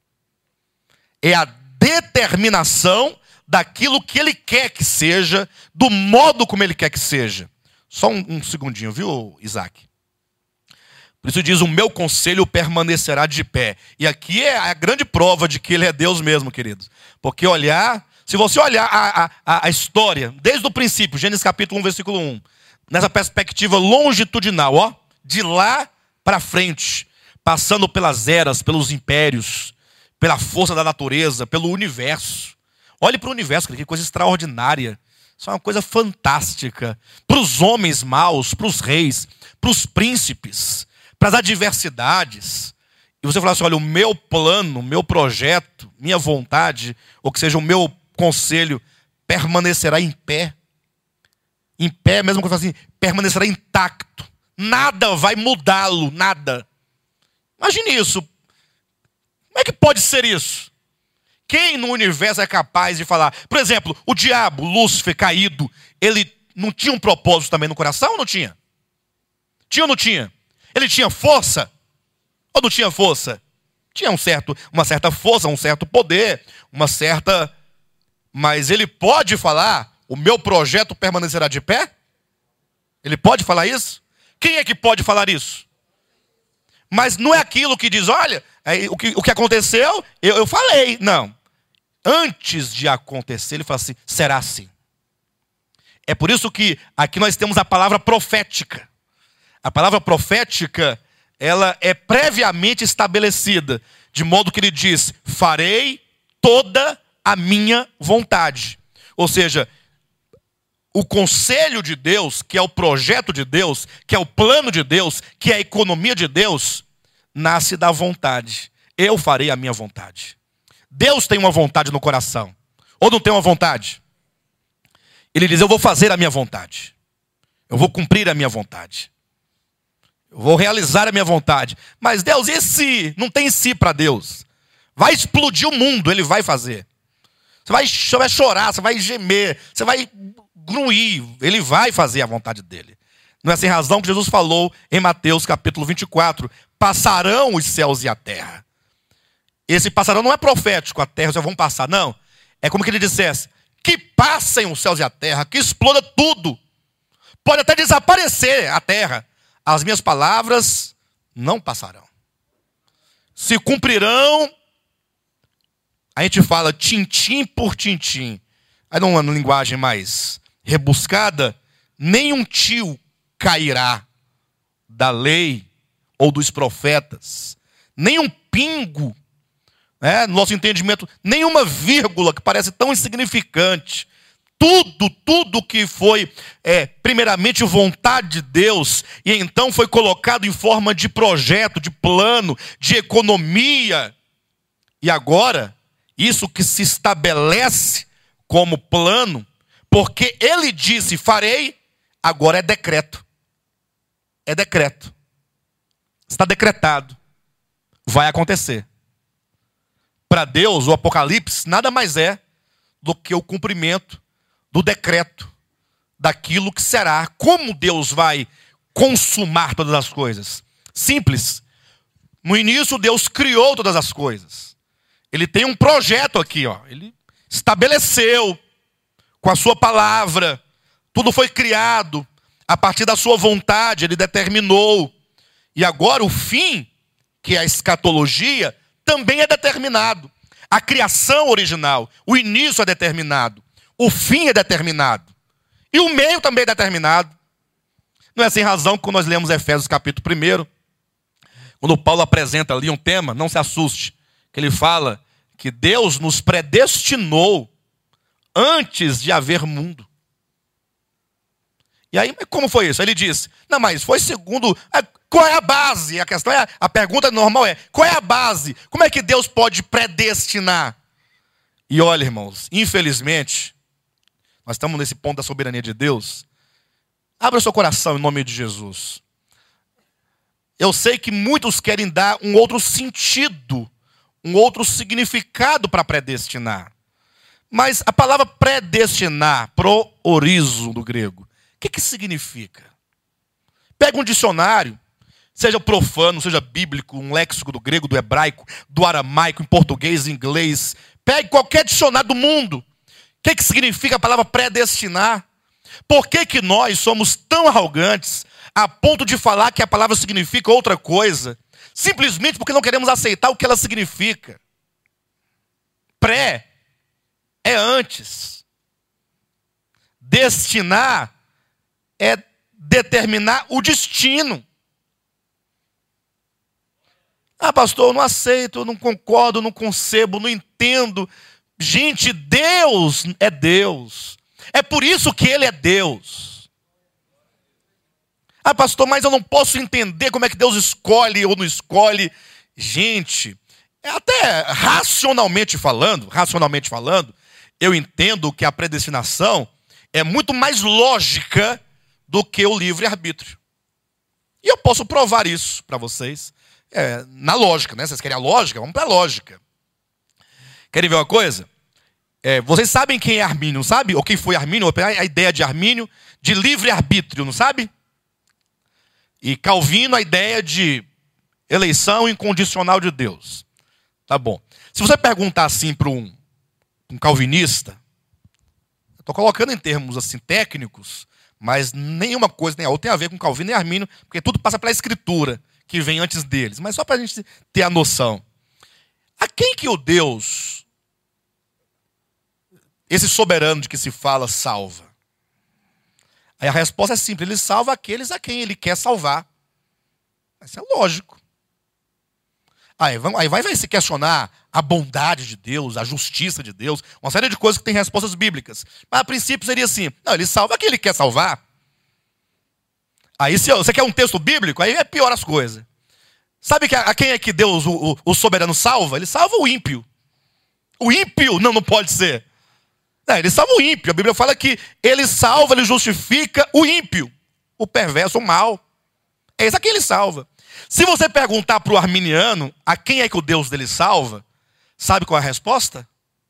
É a determinação daquilo que ele quer que seja, do modo como ele quer que seja. Só um segundinho, viu, Isaac? Por isso diz: o meu conselho permanecerá de pé. E aqui é a grande prova de que ele é Deus mesmo, queridos. Porque se você olhar a história, desde o princípio, Gênesis capítulo 1, versículo 1, nessa perspectiva longitudinal, ó, de lá para frente, passando pelas eras, pelos impérios, pela força da natureza, pelo universo. Olhe para o universo, que coisa extraordinária. Isso é uma coisa fantástica. Para os homens maus, para os reis, para os príncipes, para as adversidades, e você falar assim, olha, o meu plano, o meu projeto, minha vontade, ou que seja o meu conselho, permanecerá em pé. Em pé, mesmo que eu fale assim, permanecerá intacto. Nada vai mudá-lo, nada. Imagine isso. Como é que pode ser isso? Quem no universo é capaz de falar? Por exemplo, o diabo, Lúcifer, caído, ele não tinha um propósito também no coração ou não tinha? Tinha ou não tinha? Ele tinha força? Ou não tinha força? Tinha uma certa força, um certo poder, Mas ele pode falar, o meu projeto permanecerá de pé? Ele pode falar isso? Quem é que pode falar isso? Mas não é aquilo que diz, olha, o que aconteceu, eu falei. Não. Antes de acontecer, ele fala assim, será assim. É por isso que aqui nós temos a palavra profética. A palavra profética, ela é previamente estabelecida, de modo que ele diz, farei toda a minha vontade. Ou seja, o conselho de Deus, que é o projeto de Deus, que é o plano de Deus, que é a economia de Deus, nasce da vontade. Eu farei a minha vontade. Deus tem uma vontade no coração. Ou não tem uma vontade? Ele diz, eu vou fazer a minha vontade. Eu vou cumprir a minha vontade. Eu vou realizar a minha vontade. Mas Deus, e se? Não tem si para Deus. Vai explodir o mundo, Ele vai fazer. Você vai chorar, você vai gemer, você vai gruir. Ele vai fazer a vontade dele. Não é sem razão que Jesus falou em Mateus capítulo 24. Passarão os céus e a terra. Esse passarão não é profético, a terra já vão passar. Não. É como que ele dissesse, que passem os céus e a terra, que exploda tudo. Pode até desaparecer a terra. As minhas palavras não passarão. Se cumprirão, a gente fala tintim por tintim. Aí numa linguagem mais rebuscada, nenhum tio cairá da lei ou dos profetas. Nenhum pingo, no nosso entendimento, nenhuma vírgula que parece tão insignificante. Tudo que foi primeiramente vontade de Deus e então foi colocado em forma de projeto, de plano, de economia. E agora, isso que se estabelece como plano, porque ele disse farei, agora é decreto. É decreto. Está decretado. Vai acontecer. Para Deus, o Apocalipse nada mais é do que o cumprimento do decreto, daquilo que será. Como Deus vai consumar todas as coisas? Simples. No início, Deus criou todas as coisas. Ele tem um projeto aqui, ó. Ele estabeleceu com a sua palavra. Tudo foi criado. A partir da sua vontade, ele determinou. E agora o fim, que é a escatologia, também é determinado. A criação original, o início é determinado. O fim é determinado. E o meio também é determinado. Não é sem razão que quando nós lemos Efésios capítulo 1, quando Paulo apresenta ali um tema, não se assuste, que ele fala que Deus nos predestinou antes de haver mundo. E aí, como foi isso? Ele diz, não, mas foi segundo... Qual é a base? A pergunta normal é, qual é a base? Como é que Deus pode predestinar? E olha, irmãos, infelizmente, nós estamos nesse ponto da soberania de Deus. Abra o seu coração em nome de Jesus. Eu sei que muitos querem dar um outro sentido, um outro significado para predestinar. Mas a palavra predestinar, proorizo do grego, o que significa? Pega um dicionário, seja profano, seja bíblico, um léxico do grego, do hebraico, do aramaico, em português, em inglês. Pegue qualquer dicionário do mundo. O que significa a palavra predestinar? Por que nós somos tão arrogantes a ponto de falar que a palavra significa outra coisa? Simplesmente porque não queremos aceitar o que ela significa. Pré é antes. Destinar é determinar o destino. Ah, pastor, eu não aceito, eu não concordo, eu não concebo, não entendo. Gente, Deus é Deus. É por isso que Ele é Deus. Ah, pastor, mas eu não posso entender como é que Deus escolhe ou não escolhe. Gente, até racionalmente falando, eu entendo que a predestinação é muito mais lógica do que o livre-arbítrio. E eu posso provar isso para vocês. Na lógica, né? Vocês querem a lógica? Vamos para a lógica. Querem ver uma coisa? Vocês sabem quem é Armínio, não sabe? Ou quem foi Armínio? A ideia de Armínio de livre-arbítrio, não sabe? E Calvino, a ideia de eleição incondicional de Deus. Tá bom. Se você perguntar assim para um calvinista, estou colocando em termos assim técnicos, mas nenhuma coisa nem a outra tem a ver com Calvino e Armínio, porque tudo passa pela escritura que vem antes deles. Mas só para a gente ter a noção. A quem que o Deus, esse soberano de que se fala, salva? Aí a resposta é simples, ele salva aqueles a quem ele quer salvar. Isso é lógico. Aí vai se questionar a bondade de Deus, a justiça de Deus, uma série de coisas que tem respostas bíblicas. Mas a princípio seria assim, não, ele salva quem ele quer salvar. Aí se você quer um texto bíblico, aí é pior as coisas. Sabe a quem é que Deus, o soberano, salva? Ele salva o ímpio. O ímpio não pode ser. Ele salva o ímpio. A Bíblia fala que ele salva, ele justifica o ímpio, o perverso, o mal. É esse a quem ele salva. Se você perguntar para o arminiano a quem é que o Deus dele salva, sabe qual é a resposta?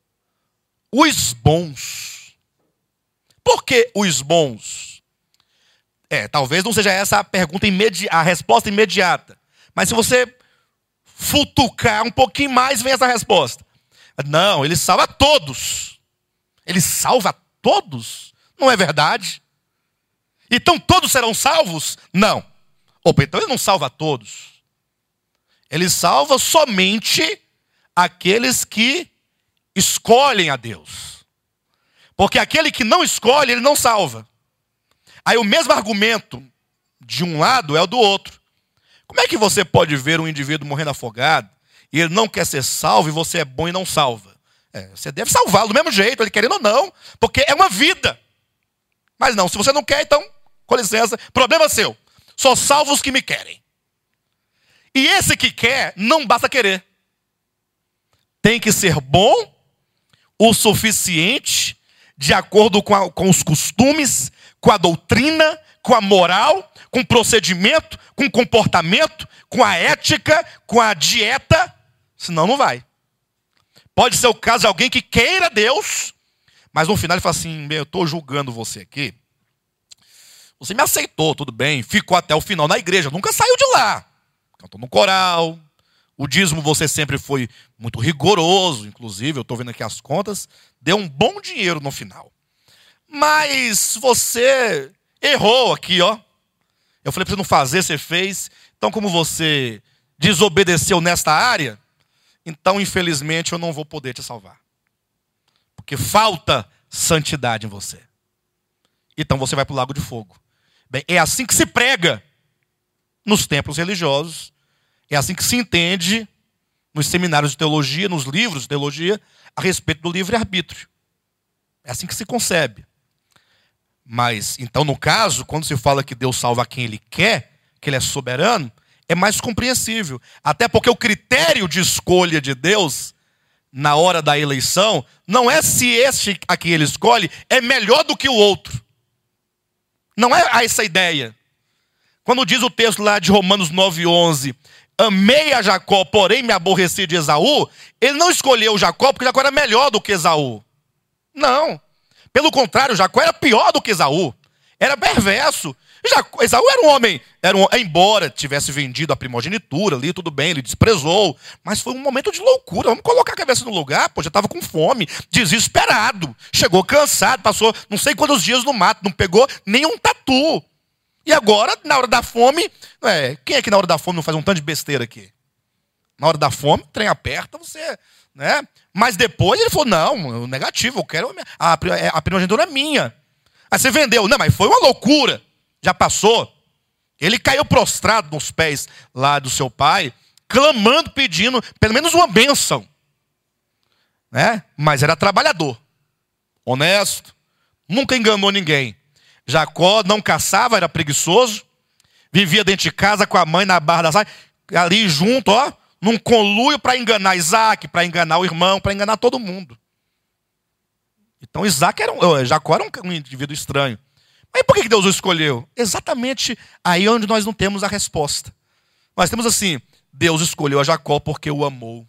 Os bons. Por que os bons? Talvez não seja essa a pergunta a resposta imediata. Mas se você futucar um pouquinho mais, vem essa resposta. Não, ele salva todos. Ele salva todos? Não é verdade? Então todos serão salvos? Não. Opa, então ele não salva todos. Ele salva somente aqueles que escolhem a Deus. Porque aquele que não escolhe, ele não salva. Aí o mesmo argumento de um lado é o do outro. Como é que você pode ver um indivíduo morrendo afogado e ele não quer ser salvo e você é bom e não salva? Você deve salvá-lo do mesmo jeito, ele querendo ou não, porque é uma vida. Mas não, se você não quer, então, com licença, problema seu. Só salvo os que me querem. E esse que quer, não basta querer. Tem que ser bom o suficiente, de acordo com os costumes, com a doutrina, com a moral, com o procedimento, com o comportamento, com a ética, com a dieta. Senão não vai. Pode ser o caso de alguém que queira Deus, mas no final ele fala assim, eu estou julgando você aqui. Você me aceitou, tudo bem, ficou até o final na igreja, nunca saiu de lá. Cantou no coral, o dízimo você sempre foi muito rigoroso, inclusive, eu estou vendo aqui as contas, deu um bom dinheiro no final. Mas você errou aqui, ó. Eu falei para você não fazer, você fez. Então, como você desobedeceu nesta área, então, infelizmente, eu não vou poder te salvar. Porque falta santidade em você. Então, você vai para o lago de fogo. Bem, é assim que se prega nos templos religiosos. É assim que se entende nos seminários de teologia, nos livros de teologia, a respeito do livre-arbítrio. É assim que se concebe. Mas, então, no caso, quando se fala que Deus salva quem Ele quer, que Ele é soberano, é mais compreensível. Até porque o critério de escolha de Deus, na hora da eleição, não é se este a quem Ele escolhe é melhor do que o outro. Não é essa a ideia. Quando diz o texto lá de Romanos 9:11, amei a Jacó, porém me aborreci de Esaú, ele não escolheu Jacó porque Jacó era melhor do que Esaú. Não. Pelo contrário, Jacó era pior do que Esaú. Era perverso. Esaú era um homem, embora tivesse vendido a primogenitura ali, tudo bem, ele desprezou. Mas foi um momento de loucura. Vamos colocar a cabeça no lugar, já estava com fome, desesperado. Chegou cansado, passou não sei quantos dias no mato, não pegou nenhum tatu. E agora, na hora da fome, quem é que na hora da fome não faz um tanto de besteira aqui? Na hora da fome, o trem aperta, você... né? Mas depois ele falou, não, negativo, eu quero... A primogenitura é minha. Aí você vendeu. Não, mas foi uma loucura. Já passou. Ele caiu prostrado nos pés lá do seu pai, clamando, pedindo pelo menos uma bênção. Né? Mas era trabalhador. Honesto. Nunca enganou ninguém. Jacó não caçava, era preguiçoso. Vivia dentro de casa com a mãe na barra da saia, ali junto, ó, num conluio para enganar Isaac, para enganar o irmão, para enganar todo mundo. Então Jacó era um indivíduo estranho. Mas por que Deus o escolheu? Exatamente aí onde nós não temos a resposta. Nós temos assim, Deus escolheu a Jacó porque o amou.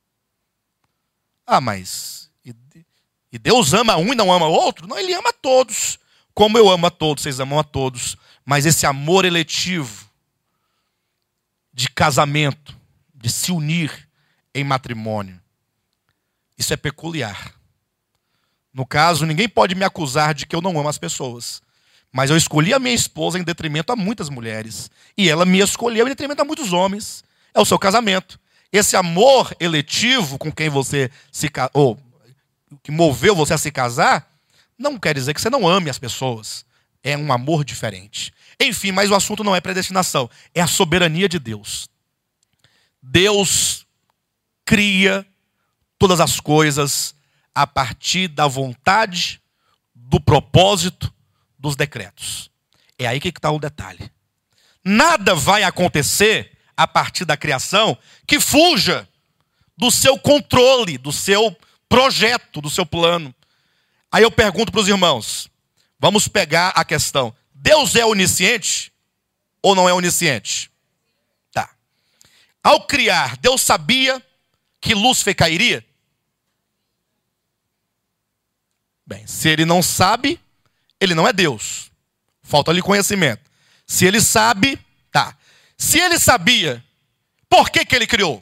Ah, mas e Deus ama um e não ama o outro? Não, ele ama a todos. Como eu amo a todos, vocês amam a todos. Mas esse amor eletivo de casamento, de se unir em matrimônio, isso é peculiar. No caso, ninguém pode me acusar de que eu não amo as pessoas. Mas eu escolhi a minha esposa em detrimento a muitas mulheres. E ela me escolheu em detrimento a muitos homens. É o seu casamento. Esse amor eletivo com quem você se casou, que moveu você a se casar, não quer dizer que você não ame as pessoas. É um amor diferente. Enfim, mas o assunto não é predestinação. É a soberania de Deus. Deus cria todas as coisas a partir da vontade, do propósito, dos decretos. É aí que está o detalhe. Nada vai acontecer a partir da criação que fuja do seu controle, do seu projeto, do seu plano. Aí eu pergunto para os irmãos, vamos pegar a questão, Deus é onisciente ou não é onisciente? Tá. Ao criar, Deus sabia que Lúcifer cairia? Bem, se ele não sabe, ele não é Deus. Falta-lhe conhecimento. Se ele sabe, tá. Se ele sabia, por que ele criou?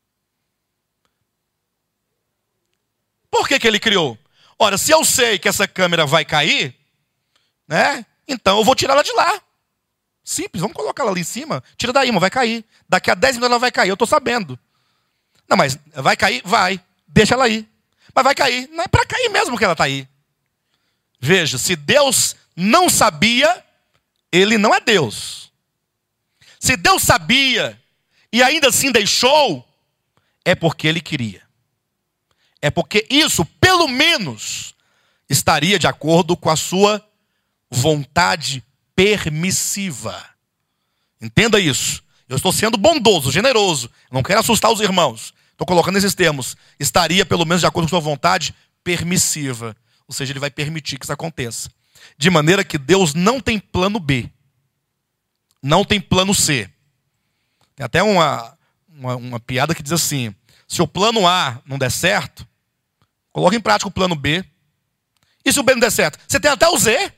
Por que ele criou? Ora, se eu sei que essa câmera vai cair, né? Então eu vou tirá-la de lá. Simples, vamos colocar ela ali em cima. Tira daí, irmão, vai cair. Daqui a 10 minutos ela vai cair, eu estou sabendo. Não, mas vai cair? Vai. Deixa ela aí. Mas vai cair. Não é para cair mesmo que ela está aí. Veja, se Deus não sabia, ele não é Deus. Se Deus sabia e ainda assim deixou, é porque ele queria. É porque isso, pelo menos, estaria de acordo com a sua vontade permissiva. Entenda isso. Eu estou sendo bondoso, generoso. Não quero assustar os irmãos. Estou colocando esses termos. Estaria, pelo menos, de acordo com a sua vontade permissiva. Ou seja, ele vai permitir que isso aconteça. De maneira que Deus não tem plano B. Não tem plano C. Tem até uma piada que diz assim, se o plano A não der certo, coloque em prática o plano B. E se o B não der certo? Você tem até o Z.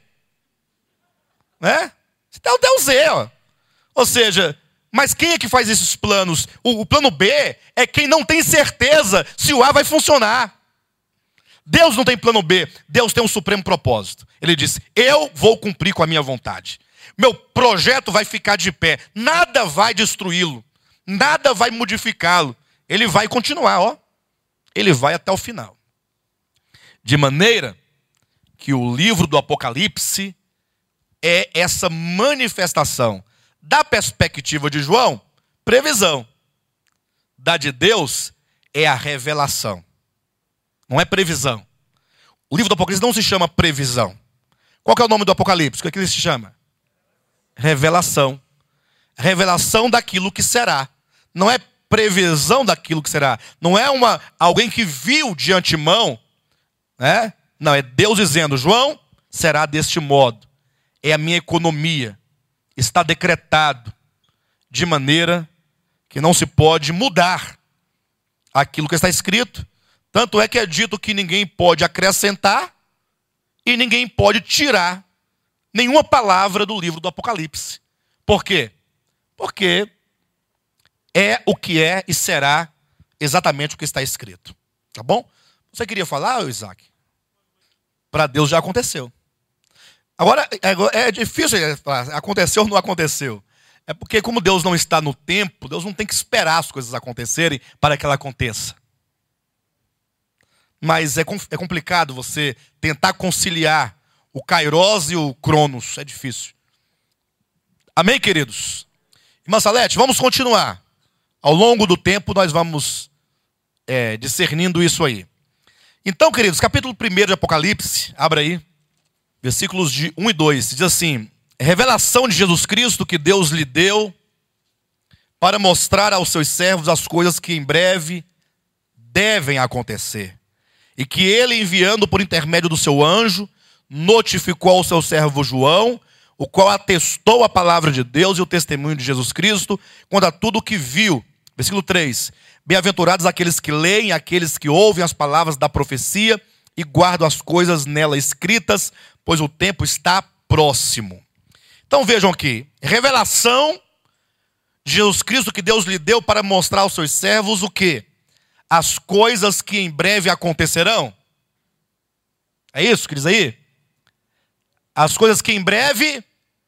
Né? Você tem até o Z. Ó. Ou seja, mas quem é que faz esses planos? O plano B é quem não tem certeza se o A vai funcionar. Deus não tem plano B. Deus tem um supremo propósito. Ele disse, eu vou cumprir com a minha vontade. Meu projeto vai ficar de pé. Nada vai destruí-lo. Nada vai modificá-lo. Ele vai continuar, ó. Ele vai até o final. De maneira que o livro do Apocalipse é essa manifestação. Da perspectiva de João, previsão. Da de Deus é a revelação. Não é previsão. O livro do Apocalipse não se chama previsão. Qual que é o nome do Apocalipse? O que ele se chama? Revelação. Revelação daquilo que será. Não é previsão daquilo que será. Não é alguém que viu de antemão. Né? Não, é Deus dizendo, João, será deste modo. É a minha economia. Está decretado. De maneira que não se pode mudar aquilo que está escrito. Tanto é que é dito que ninguém pode acrescentar e ninguém pode tirar nenhuma palavra do livro do Apocalipse. Por quê? Porque é o que é e será exatamente o que está escrito. Tá bom? Você queria falar, Isaac? Para Deus já aconteceu. Agora, é difícil falar, aconteceu ou não aconteceu. É porque como Deus não está no tempo, Deus não tem que esperar as coisas acontecerem para que ela aconteça. Mas é complicado você tentar conciliar o Kairos e o Cronos. É difícil. Amém, queridos? Irmã Salete, vamos continuar. Ao longo do tempo nós vamos discernindo isso aí. Então, queridos, capítulo 1 de Apocalipse, abra aí. Versículos de 1 e 2. Diz assim, revelação de Jesus Cristo que Deus lhe deu para mostrar aos seus servos as coisas que em breve devem acontecer. E que ele, enviando por intermédio do seu anjo, notificou ao seu servo João, o qual atestou a palavra de Deus e o testemunho de Jesus Cristo, quanto a tudo o que viu. Versículo 3. Bem-aventurados aqueles que leem, aqueles que ouvem as palavras da profecia e guardam as coisas nela escritas, pois o tempo está próximo. Então vejam aqui, revelação de Jesus Cristo que Deus lhe deu para mostrar aos seus servos o quê? As coisas que em breve acontecerão. É isso que diz aí? As coisas que em breve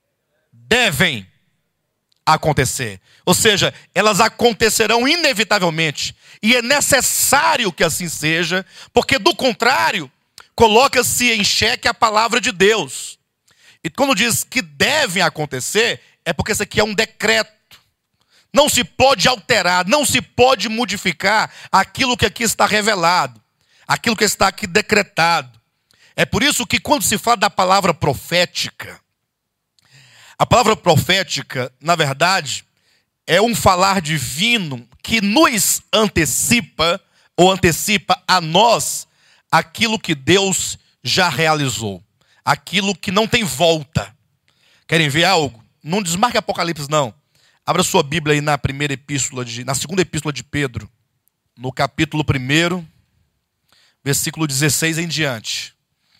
devem acontecer. Ou seja, elas acontecerão inevitavelmente. E é necessário que assim seja, porque do contrário, coloca-se em xeque a palavra de Deus. E quando diz que devem acontecer, é porque isso aqui é um decreto. Não se pode alterar, não se pode modificar aquilo que aqui está revelado, aquilo que está aqui decretado. É por isso que quando se fala da palavra profética, a palavra profética, na verdade, é um falar divino que nos antecipa, ou antecipa a nós, aquilo que Deus já realizou. Aquilo que não tem volta. Querem ver algo? Não desmarque Apocalipse, não. Abra sua Bíblia aí na segunda epístola de Pedro, no capítulo 1, versículo 16 em diante.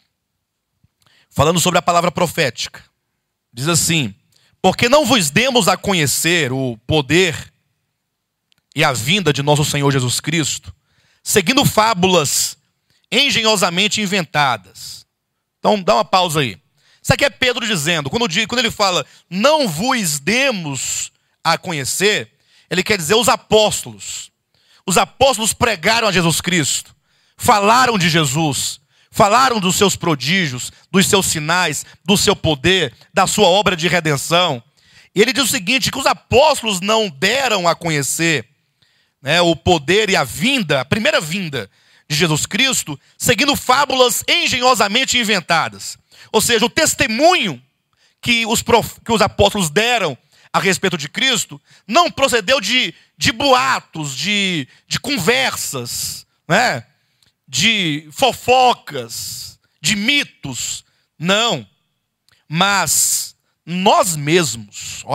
Falando sobre a palavra profética. Diz assim: porque não vos demos a conhecer o poder e a vinda de nosso Senhor Jesus Cristo, seguindo fábulas engenhosamente inventadas. Então dá uma pausa aí. Isso aqui é Pedro dizendo, quando ele fala não vos demos a conhecer, ele quer dizer os apóstolos. Os apóstolos pregaram a Jesus Cristo, falaram de Jesus, falaram dos seus prodígios, dos seus sinais, do seu poder, da sua obra de redenção. E ele diz o seguinte, que os apóstolos não deram a conhecer, né, o poder e a primeira vinda de Jesus Cristo, seguindo fábulas engenhosamente inventadas. Ou seja, o testemunho que os apóstolos deram a respeito de Cristo não procedeu de boatos, de conversas, né? De fofocas, de mitos. Não. Mas nós mesmos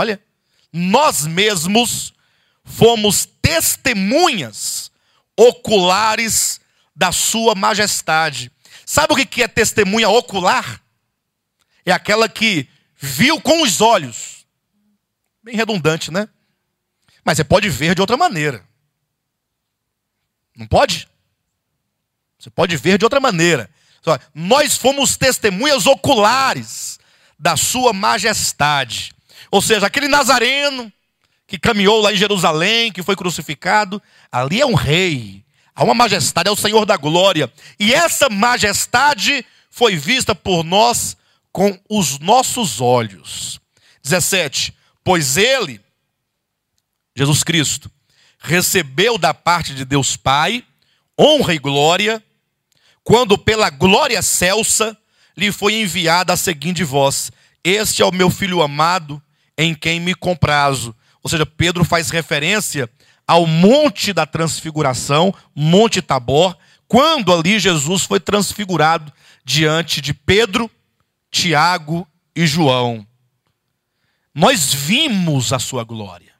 fomos testemunhas oculares da sua majestade. Sabe o que é testemunha ocular? É aquela que viu com os olhos. Bem redundante, né? Mas você pode ver de outra maneira. Não pode? Você pode ver de outra maneira. Nós fomos testemunhas oculares da sua majestade. Ou seja, aquele nazareno que caminhou lá em Jerusalém, que foi crucificado, ali é um rei. Há uma majestade, é o Senhor da glória. E essa majestade foi vista por nós com os nossos olhos. 17. Pois ele, Jesus Cristo, recebeu da parte de Deus Pai honra e glória, quando pela glória excelsa lhe foi enviada a seguinte voz: este é o meu filho amado, em quem me comprazo. Ou seja, Pedro faz referência ao monte da transfiguração, Monte Tabor, quando ali Jesus foi transfigurado diante de Pedro, Tiago e João. Nós vimos a sua glória.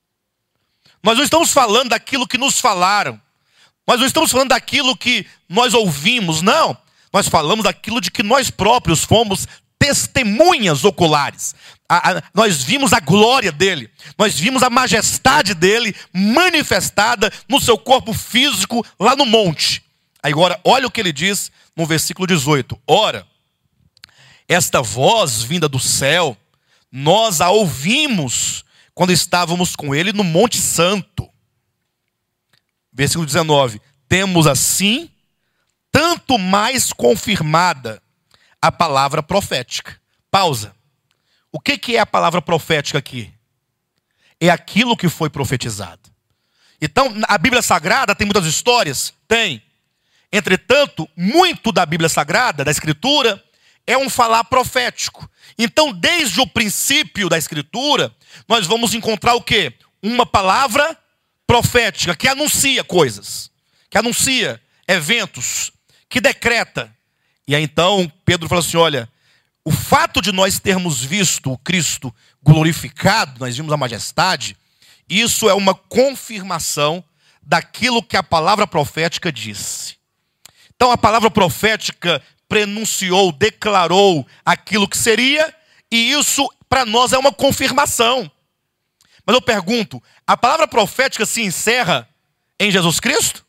Nós não estamos falando daquilo que nos falaram. Nós não estamos falando daquilo que nós ouvimos, não. Nós falamos daquilo de que nós próprios fomos testemunhas oculares. Nós vimos a glória dele. Nós vimos a majestade dele manifestada no seu corpo físico lá no monte. Agora, olha o que ele diz no versículo 18. Ora, esta voz vinda do céu, nós a ouvimos quando estávamos com ele no Monte Santo. Versículo 19. Temos assim, tanto mais confirmada a palavra profética. Pausa. O que é a palavra profética aqui? É aquilo que foi profetizado. Então, a Bíblia Sagrada tem muitas histórias? Tem. Entretanto, muito da Bíblia Sagrada, da Escritura, é um falar profético. Então, desde o princípio da Escritura, nós vamos encontrar o quê? Uma palavra profética que anuncia coisas, que anuncia eventos, que decreta. E aí então Pedro fala assim, olha, o fato de nós termos visto o Cristo glorificado, nós vimos a majestade, isso é uma confirmação daquilo que a palavra profética disse. Então a palavra profética prenunciou, declarou aquilo que seria, e isso para nós é uma confirmação. Mas eu pergunto, a palavra profética se encerra em Jesus Cristo?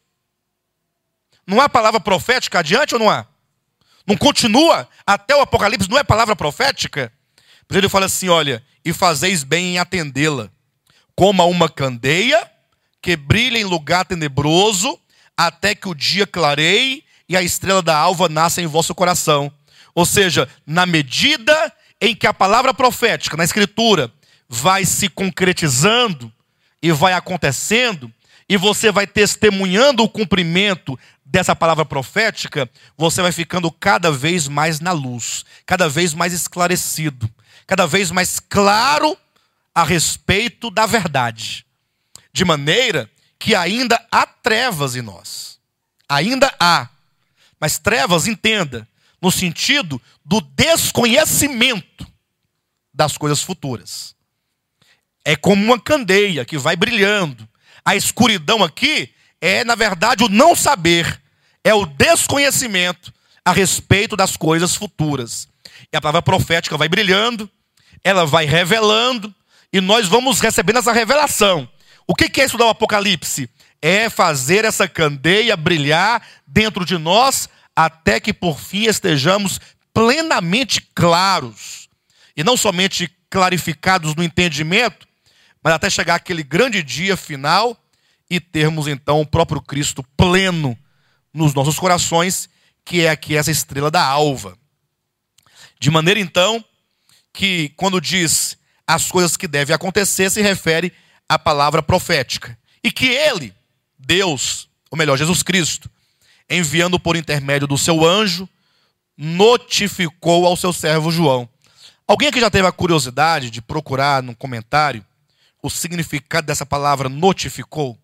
Não há palavra profética adiante ou não há? Não continua até o Apocalipse, não é palavra profética? Por ele fala assim, olha, e fazeis bem em atendê-la, como a uma candeia que brilha em lugar tenebroso, até que o dia clareie e a estrela da alva nasça em vosso coração. Ou seja, na medida em que a palavra profética na Escritura vai se concretizando e vai acontecendo, e você vai testemunhando o cumprimento dessa palavra profética, você vai ficando cada vez mais na luz, cada vez mais esclarecido, cada vez mais claro a respeito da verdade. De maneira que ainda há trevas em nós. Ainda há. Mas trevas, entenda, no sentido do desconhecimento das coisas futuras. É como uma candeia que vai brilhando. A escuridão aqui é, na verdade, o não saber. É o desconhecimento a respeito das coisas futuras. E a palavra profética vai brilhando, ela vai revelando, e nós vamos recebendo essa revelação. O que é estudar o Apocalipse? É fazer essa candeia brilhar dentro de nós, até que por fim estejamos plenamente claros. E não somente clarificados no entendimento, mas até chegar aquele grande dia final e termos então o próprio Cristo pleno nos nossos corações, que é aqui essa estrela da alva. De maneira então que quando diz as coisas que devem acontecer, se refere à palavra profética. E que ele, Deus, ou melhor, Jesus Cristo, enviando por intermédio do seu anjo, notificou ao seu servo João. Alguém aqui já teve a curiosidade de procurar no comentário o significado dessa palavra notificou?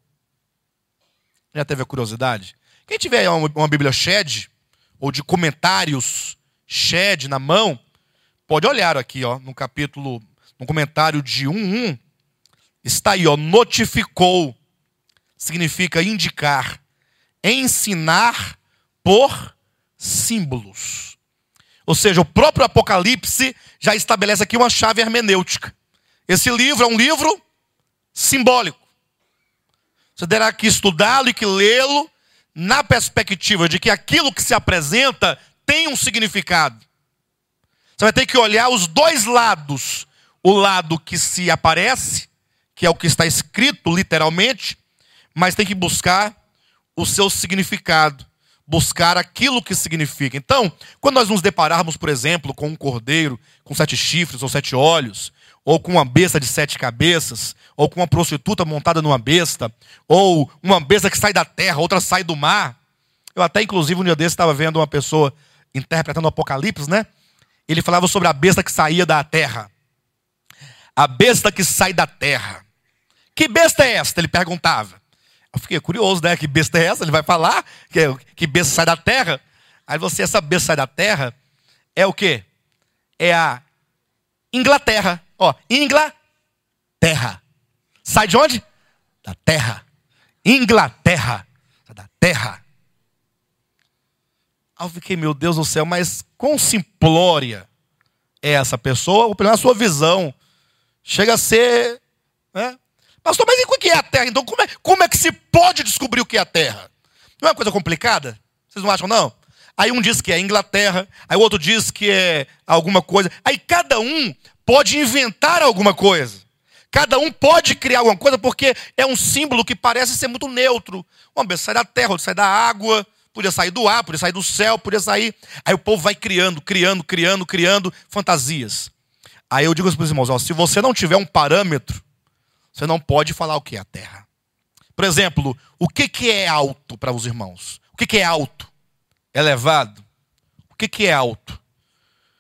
Já teve a curiosidade? Quem tiver uma Bíblia Shed, ou de comentários Shed na mão, pode olhar aqui, ó, no capítulo, no comentário de 1:1, está aí, ó, notificou, significa indicar, ensinar por símbolos. Ou seja, o próprio Apocalipse já estabelece aqui uma chave hermenêutica. Esse livro é um livro simbólico. Você terá que estudá-lo e que lê-lo na perspectiva de que aquilo que se apresenta tem um significado. Você vai ter que olhar os dois lados. O lado que se aparece, que é o que está escrito literalmente, mas tem que buscar o seu significado, buscar aquilo que significa. Então, quando nós nos depararmos, por exemplo, com um cordeiro com 7 chifres ou 7 olhos, ou com uma besta de 7 cabeças, ou com uma prostituta montada numa besta, ou uma besta que sai da terra, outra sai do mar. Eu até, inclusive, um dia desse estava vendo uma pessoa interpretando o Apocalipse, né? Ele falava sobre a besta que saía da terra. A besta que sai da terra. Que besta é esta? Ele perguntava. Eu fiquei curioso, né? Que besta é essa? Ele vai falar que besta sai da terra. Aí essa besta sai da terra é o quê? É a Inglaterra. Ó, Inglaterra. Sai de onde? Da terra. Inglaterra. Sai da terra. Aí eu fiquei, meu Deus do céu, mas quão simplória é essa pessoa? Ou pelo menos a sua visão chega a ser, né? Pastor, mas e o que é a terra? Então como é que se pode descobrir o que é a terra? Não é uma coisa complicada? Vocês não acham, não? Aí um diz que é Inglaterra, aí o outro diz que é alguma coisa. Aí cada um pode inventar alguma coisa. Cada um pode criar alguma coisa porque é um símbolo que parece ser muito neutro. Uma vez sai da terra, outra sai da água, podia sair do ar, podia sair do céu, podia sair... Aí o povo vai criando fantasias. Aí eu digo para os irmãos, ó, se você não tiver um parâmetro, você não pode falar o que é a terra. Por exemplo, o que é alto para os irmãos? O que é alto? Elevado? O que é alto?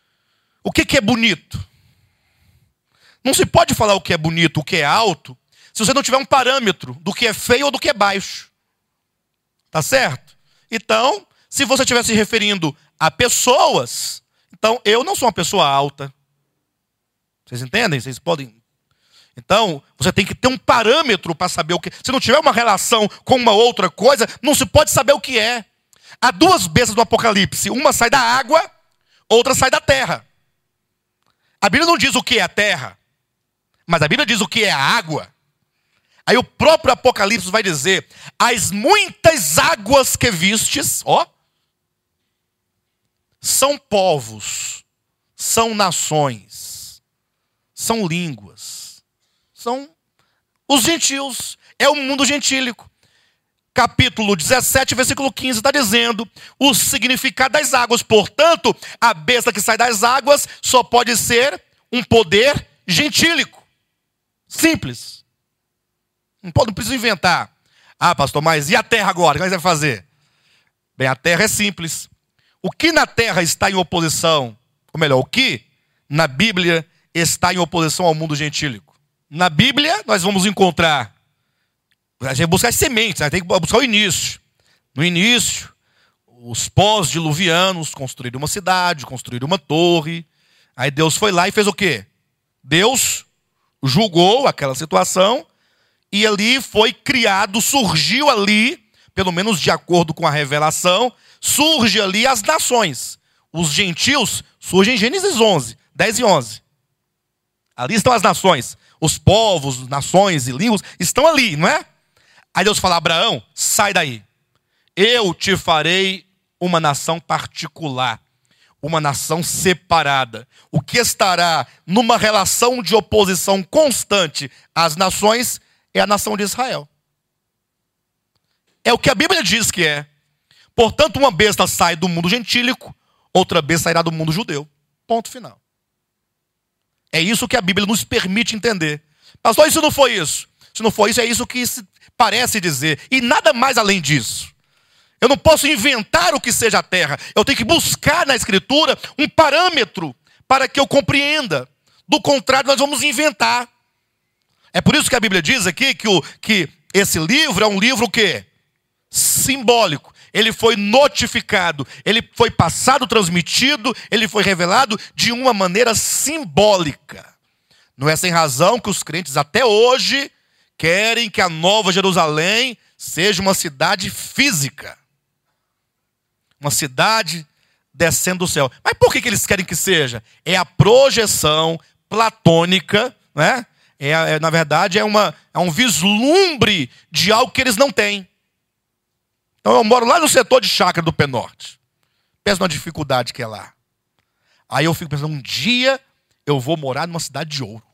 O que é bonito? Não se pode falar o que é bonito, o que é alto, se você não tiver um parâmetro do que é feio ou do que é baixo. Tá certo? Então, se você estiver se referindo a pessoas, então eu não sou uma pessoa alta. Vocês entendem? Vocês podem... Então, você tem que ter um parâmetro para saber o que... Se não tiver uma relação com uma outra coisa, não se pode saber o que é. Há duas bestas do Apocalipse. Uma sai da água, outra sai da terra. A Bíblia não diz o que é a terra, mas a Bíblia diz o que é a água. Aí o próprio Apocalipse vai dizer: as muitas águas que vistes, ó, são povos, são nações, são línguas, são os gentios, é o mundo gentílico. Capítulo 17, versículo 15, está dizendo o significado das águas. Portanto, a besta que sai das águas só pode ser um poder gentílico. Simples. Não precisa inventar. Ah, pastor, mas e a terra agora? O que você vai fazer? Bem, a terra é simples. O que na terra está em oposição, ou melhor, o que na Bíblia está em oposição ao mundo gentílico? Na Bíblia, nós vamos encontrar... A gente vai buscar as sementes, a gente tem que buscar o início. No início, os pós-diluvianos construíram uma cidade, construíram uma torre. Aí Deus foi lá e fez o quê? Deus julgou aquela situação e ali foi criado, surgiu ali, pelo menos de acordo com a revelação, surge ali as nações. Os gentios surgem em Gênesis 11, 10 e 11. Ali estão as nações. Os povos, nações e línguas estão ali, não é? Aí Deus fala: Abraão, sai daí. Eu te farei uma nação particular, uma nação separada. O que estará numa relação de oposição constante às nações é a nação de Israel. É o que a Bíblia diz que é. Portanto, uma besta sai do mundo gentílico, outra besta sairá do mundo judeu. Ponto final. É isso que a Bíblia nos permite entender. Pastor, isso não foi isso. Se não for isso, é isso que se parece dizer. E nada mais além disso. Eu não posso inventar o que seja a terra. Eu tenho que buscar na Escritura um parâmetro para que eu compreenda. Do contrário, nós vamos inventar. É por isso que a Bíblia diz aqui que esse livro é um livro o quê? Simbólico. Ele foi notificado, ele foi passado, transmitido, ele foi revelado de uma maneira simbólica. Não é sem razão que os crentes até hoje querem que a Nova Jerusalém seja uma cidade física. Uma cidade descendo do céu. Mas por que eles querem que seja? É a projeção platônica, né? Na verdade, é um vislumbre de algo que eles não têm. Então eu moro lá no setor de chácara do Penorte. Pensa na dificuldade que é lá. Aí eu fico pensando, um dia eu vou morar numa cidade de ouro.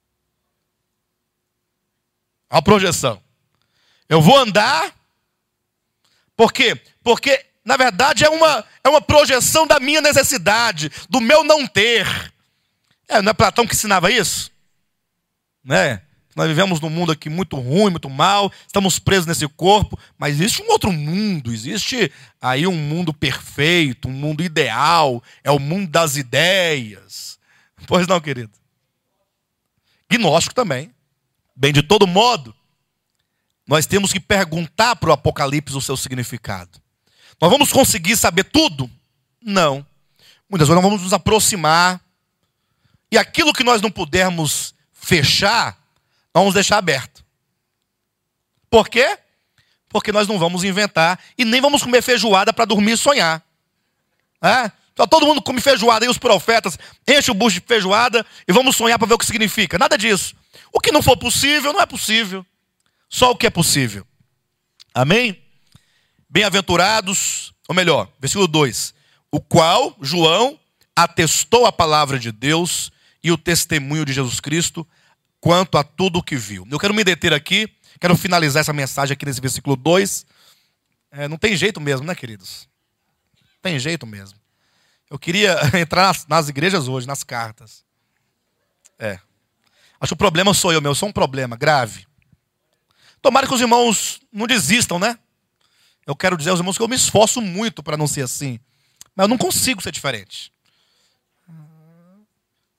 A projeção. Eu vou andar. Por quê? Porque, na verdade, é uma projeção da minha necessidade, do meu não ter. Não é Platão que ensinava isso? Né? Nós vivemos num mundo aqui muito ruim, muito mal, estamos presos nesse corpo, mas existe um outro mundo, existe aí um mundo perfeito, um mundo ideal, é o mundo das ideias. Pois não, querido? Gnóstico também. Bem, de todo modo, nós temos que perguntar para o Apocalipse o seu significado. Nós vamos conseguir saber tudo? Não. Muitas vezes nós vamos nos aproximar, e aquilo que nós não pudermos fechar, nós vamos deixar aberto. Por quê? Porque nós não vamos inventar e nem vamos comer feijoada para dormir e sonhar. Então, todo mundo come feijoada e os profetas enchem o bucho de feijoada e vamos sonhar para ver o que significa. Nada disso. O que não for possível, não é possível. Só o que é possível. Amém? Bem-aventurados, ou melhor, versículo 2. O qual, João, atestou a palavra de Deus e o testemunho de Jesus Cristo quanto a tudo o que viu. Eu quero me deter aqui, quero finalizar essa mensagem aqui nesse versículo 2. Não tem jeito mesmo, né, queridos? Não tem jeito mesmo. Eu queria entrar nas igrejas hoje, nas cartas. Acho que o problema sou eu sou um problema grave. Tomara que os irmãos não desistam, né? Eu quero dizer aos irmãos que eu me esforço muito para não ser assim. Mas eu não consigo ser diferente.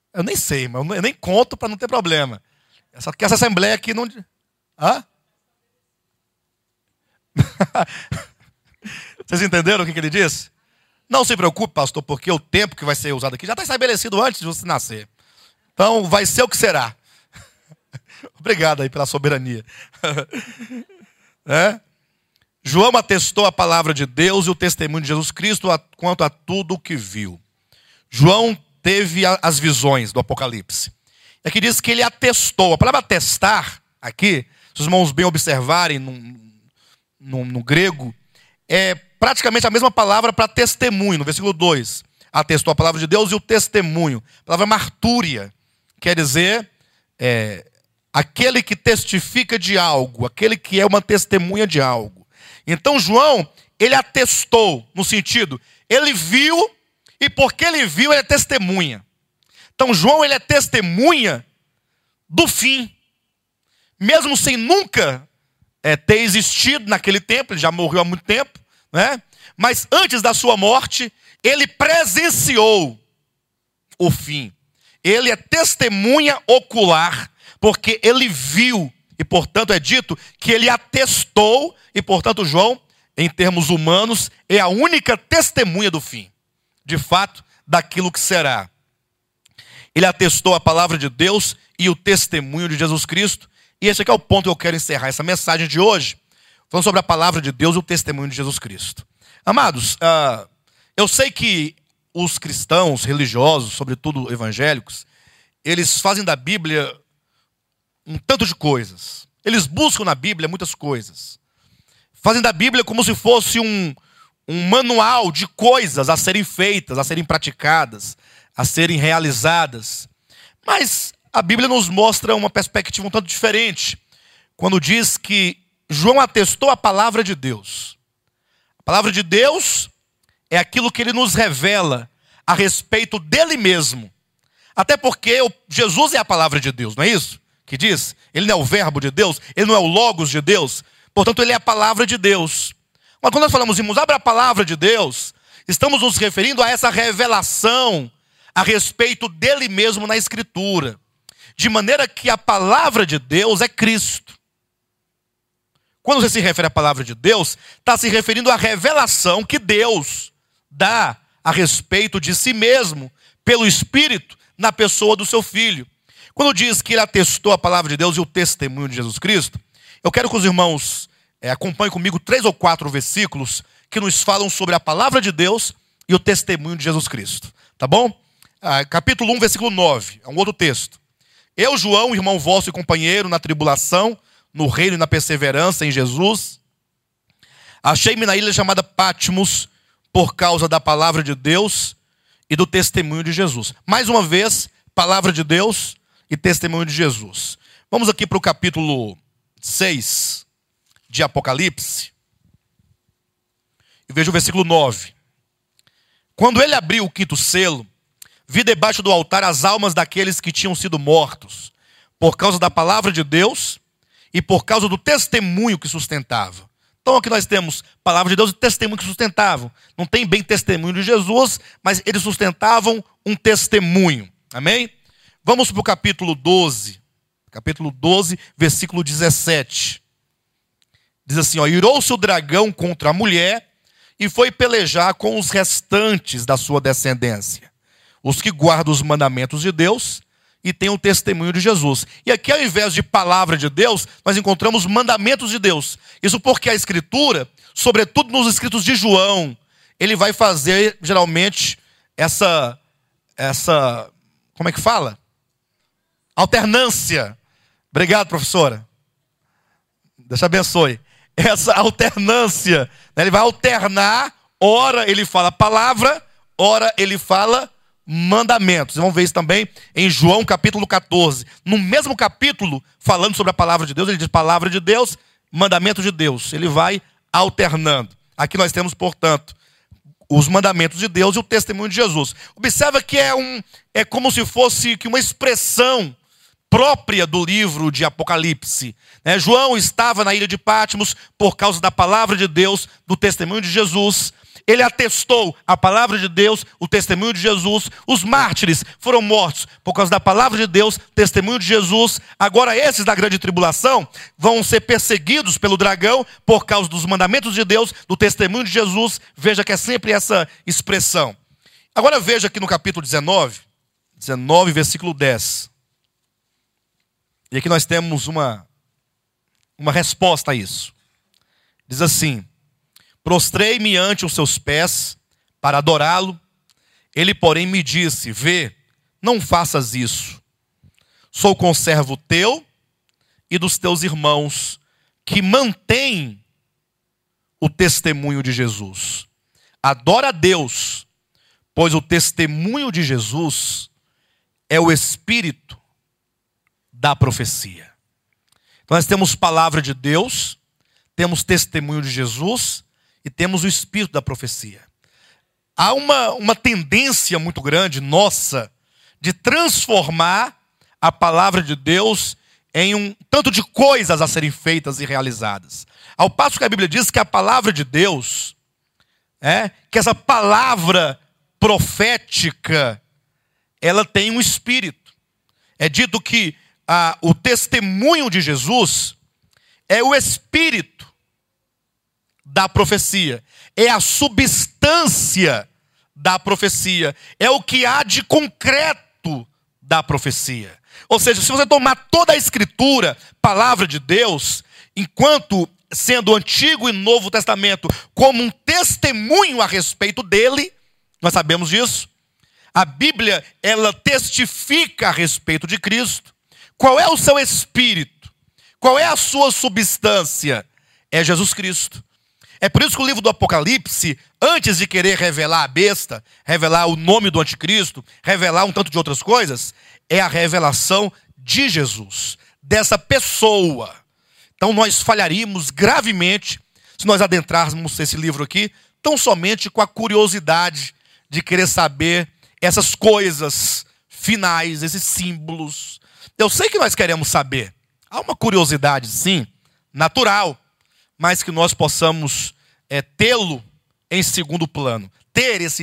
Eu nem sei, mas eu nem conto para não ter problema. Só que essa assembleia aqui não... Hã? Vocês entenderam o que ele disse? Não se preocupe, pastor, porque o tempo que vai ser usado aqui já está estabelecido antes de você nascer. Então vai ser o que será. Obrigado aí pela soberania. João atestou a palavra de Deus e o testemunho de Jesus Cristo quanto a tudo o que viu. João teve as visões do Apocalipse. Aqui diz que ele atestou. A palavra atestar, aqui, se os irmãos bem observarem no grego, é praticamente a mesma palavra para testemunho. No versículo 2, atestou a palavra de Deus e o testemunho. A palavra martúria quer dizer aquele que testifica de algo, aquele que é uma testemunha de algo. Então João, ele atestou, no sentido, ele viu, e porque ele viu, ele é testemunha. Então João, ele é testemunha do fim. Mesmo sem nunca ter existido naquele tempo, ele já morreu há muito tempo, né? Mas antes da sua morte, ele presenciou o fim. Ele é testemunha ocular, porque ele viu, e portanto é dito que ele atestou, e portanto João, em termos humanos, é a única testemunha do fim. De fato, daquilo que será. Ele atestou a palavra de Deus e o testemunho de Jesus Cristo. E esse aqui é o ponto que eu quero encerrar essa mensagem de hoje, falando sobre a palavra de Deus e o testemunho de Jesus Cristo. Amados, eu sei que os cristãos religiosos, sobretudo evangélicos, eles fazem da Bíblia um tanto de coisas. Eles buscam na Bíblia muitas coisas. Fazem da Bíblia como se fosse um manual de coisas a serem feitas, a serem praticadas, a serem realizadas. Mas a Bíblia nos mostra uma perspectiva um tanto diferente, quando diz que João atestou a palavra de Deus. A palavra de Deus é aquilo que ele nos revela a respeito dele mesmo. Até porque Jesus é a palavra de Deus, não é isso? Que diz, ele não é o verbo de Deus, ele não é o logos de Deus, portanto ele é a palavra de Deus. Mas quando nós falamos, irmãos, abra a palavra de Deus, estamos nos referindo a essa revelação a respeito dele mesmo na Escritura. De maneira que a palavra de Deus é Cristo. Quando você se refere à palavra de Deus, está se referindo à revelação que Deus dá a respeito de si mesmo, pelo Espírito, na pessoa do seu Filho. Quando diz que ele atestou a palavra de Deus e o testemunho de Jesus Cristo, eu quero que os irmãos acompanhem comigo 3 ou 4 versículos que nos falam sobre a palavra de Deus e o testemunho de Jesus Cristo. Tá bom? Capítulo 1, versículo 9, é um outro texto. Eu, João, irmão vosso e companheiro na tribulação, no reino e na perseverança em Jesus, achei-me na ilha chamada Patmos por causa da palavra de Deus e do testemunho de Jesus. Mais uma vez, palavra de Deus e testemunho de Jesus. Vamos aqui para o capítulo 6 de Apocalipse. E veja o versículo 9. Quando ele abriu o 5º selo, vi debaixo do altar as almas daqueles que tinham sido mortos, por causa da palavra de Deus e por causa do testemunho que sustentava. Então aqui nós temos palavra de Deus e testemunho que sustentavam. Não tem bem testemunho de Jesus, mas eles sustentavam um testemunho. Amém? Vamos para o capítulo 12. Capítulo 12, versículo 17. Diz assim, irou-se o dragão contra a mulher e foi pelejar com os restantes da sua descendência, os que guardam os mandamentos de Deus e têm o testemunho de Jesus. E aqui, ao invés de palavra de Deus, nós encontramos mandamentos de Deus. Isso porque a Escritura, sobretudo nos escritos de João, ele vai fazer, geralmente, essa como é que fala? Alternância. Obrigado, professora. Deus te abençoe. Essa alternância, né? Ele vai alternar, ora ele fala palavra, ora ele fala mandamentos. Vamos ver isso também em João capítulo 14. No mesmo capítulo, falando sobre a palavra de Deus, ele diz palavra de Deus, mandamento de Deus. Ele vai alternando. Aqui nós temos, portanto, os mandamentos de Deus e o testemunho de Jesus. Observa que é como se fosse que uma expressão própria do livro de Apocalipse. João estava na ilha de Patmos por causa da palavra de Deus, do testemunho de Jesus. ele atestou a palavra de Deus, o testemunho de Jesus. Os mártires foram mortos por causa da palavra de Deus, testemunho de Jesus. Agora esses da grande tribulação vão ser perseguidos pelo dragão por causa dos mandamentos de Deus, do testemunho de Jesus. Veja que é sempre essa expressão. Agora veja aqui no capítulo 19, versículo 10. E aqui nós temos uma resposta a isso. Diz assim: prostrei-me ante os seus pés para adorá-lo. Ele, porém, me disse: vê, não faças isso. Sou conservo teu e dos teus irmãos, que mantêm o testemunho de Jesus. Adora a Deus, pois o testemunho de Jesus é o espírito da profecia. Então nós temos palavra de Deus, temos testemunho de Jesus e temos o espírito da profecia. Há uma tendência muito grande nossa de transformar a palavra de Deus em um tanto de coisas a serem feitas e realizadas. Ao passo que a Bíblia diz que a palavra de Deus, que essa palavra profética, ela tem um espírito. É dito que o testemunho de Jesus é o espírito da profecia, é a substância da profecia, é o que há de concreto da profecia. Ou seja, se você tomar toda a Escritura, palavra de Deus, enquanto sendo o Antigo e Novo Testamento como um testemunho a respeito dele, nós sabemos disso. A Bíblia, ela testifica a respeito de Cristo. Qual é o seu espírito? Qual é a sua substância? É Jesus Cristo. É por isso que o livro do Apocalipse, antes de querer revelar a besta, revelar o nome do anticristo, revelar um tanto de outras coisas, é a revelação de Jesus, dessa pessoa. Então nós falharíamos gravemente se nós adentrarmos esse livro aqui, tão somente com a curiosidade de querer saber essas coisas finais, esses símbolos. Eu sei que nós queremos saber. Há uma curiosidade, sim, natural, mas que nós possamos tê-lo em segundo plano. Ter esse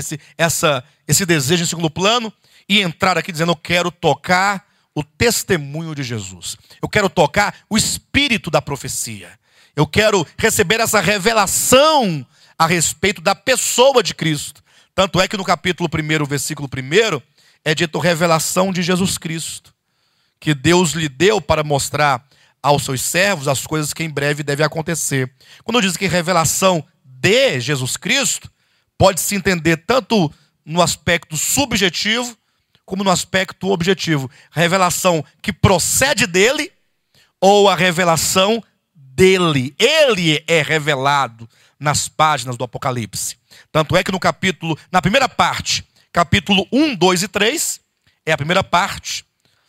desejo em segundo plano e entrar aqui dizendo: eu quero tocar o testemunho de Jesus. Eu quero tocar o espírito da profecia. Eu quero receber essa revelação a respeito da pessoa de Cristo. Tanto é que no capítulo 1, versículo 1, é dito revelação de Jesus Cristo, que Deus lhe deu para mostrar aos seus servos as coisas que em breve devem acontecer. Quando diz que revelação de Jesus Cristo, pode se entender tanto no aspecto subjetivo, como no aspecto objetivo. Revelação que procede dele, ou a revelação dele. Ele é revelado nas páginas do Apocalipse. Tanto é que na primeira parte, capítulo 1, 2 e 3, é a primeira parte,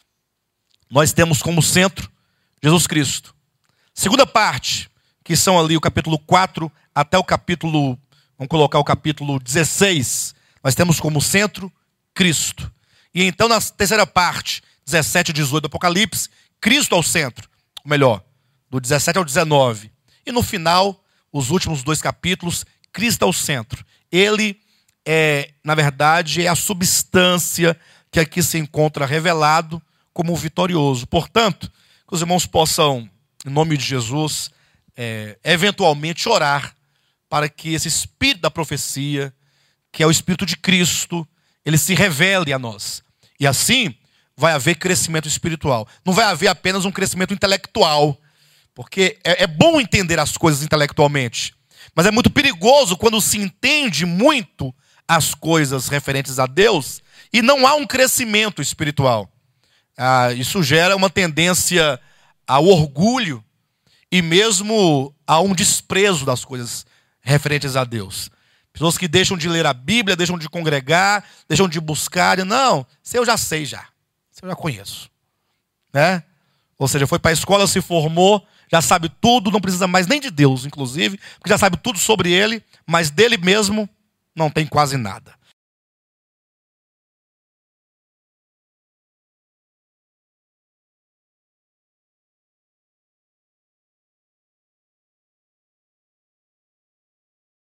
nós temos como centro Jesus Cristo. Segunda parte, que são ali o capítulo 4 até o capítulo, vamos colocar o capítulo 16, nós temos como centro Cristo. E então na terceira parte, 17 e 18 do Apocalipse, Cristo ao centro. Ou melhor, do 17 ao 19. E no final, os últimos 2 capítulos, Cristo ao centro. Ele na verdade, é a substância que aqui se encontra revelado como vitorioso. Portanto, que os irmãos possam, em nome de Jesus, eventualmente orar para que esse espírito da profecia, que é o espírito de Cristo, ele se revele a nós. E assim vai haver crescimento espiritual. Não vai haver apenas um crescimento intelectual, porque é bom entender as coisas intelectualmente, mas é muito perigoso quando se entende muito as coisas referentes a Deus e não há um crescimento espiritual. Isso gera uma tendência ao orgulho e mesmo a um desprezo das coisas referentes a Deus. Pessoas que deixam de ler a Bíblia, deixam de congregar, deixam de buscar. Não, isso eu já sei já. Isso eu já conheço. Né? Ou seja, foi para a escola, se formou, já sabe tudo, não precisa mais nem de Deus, inclusive, porque já sabe tudo sobre ele, mas dele mesmo não tem quase nada.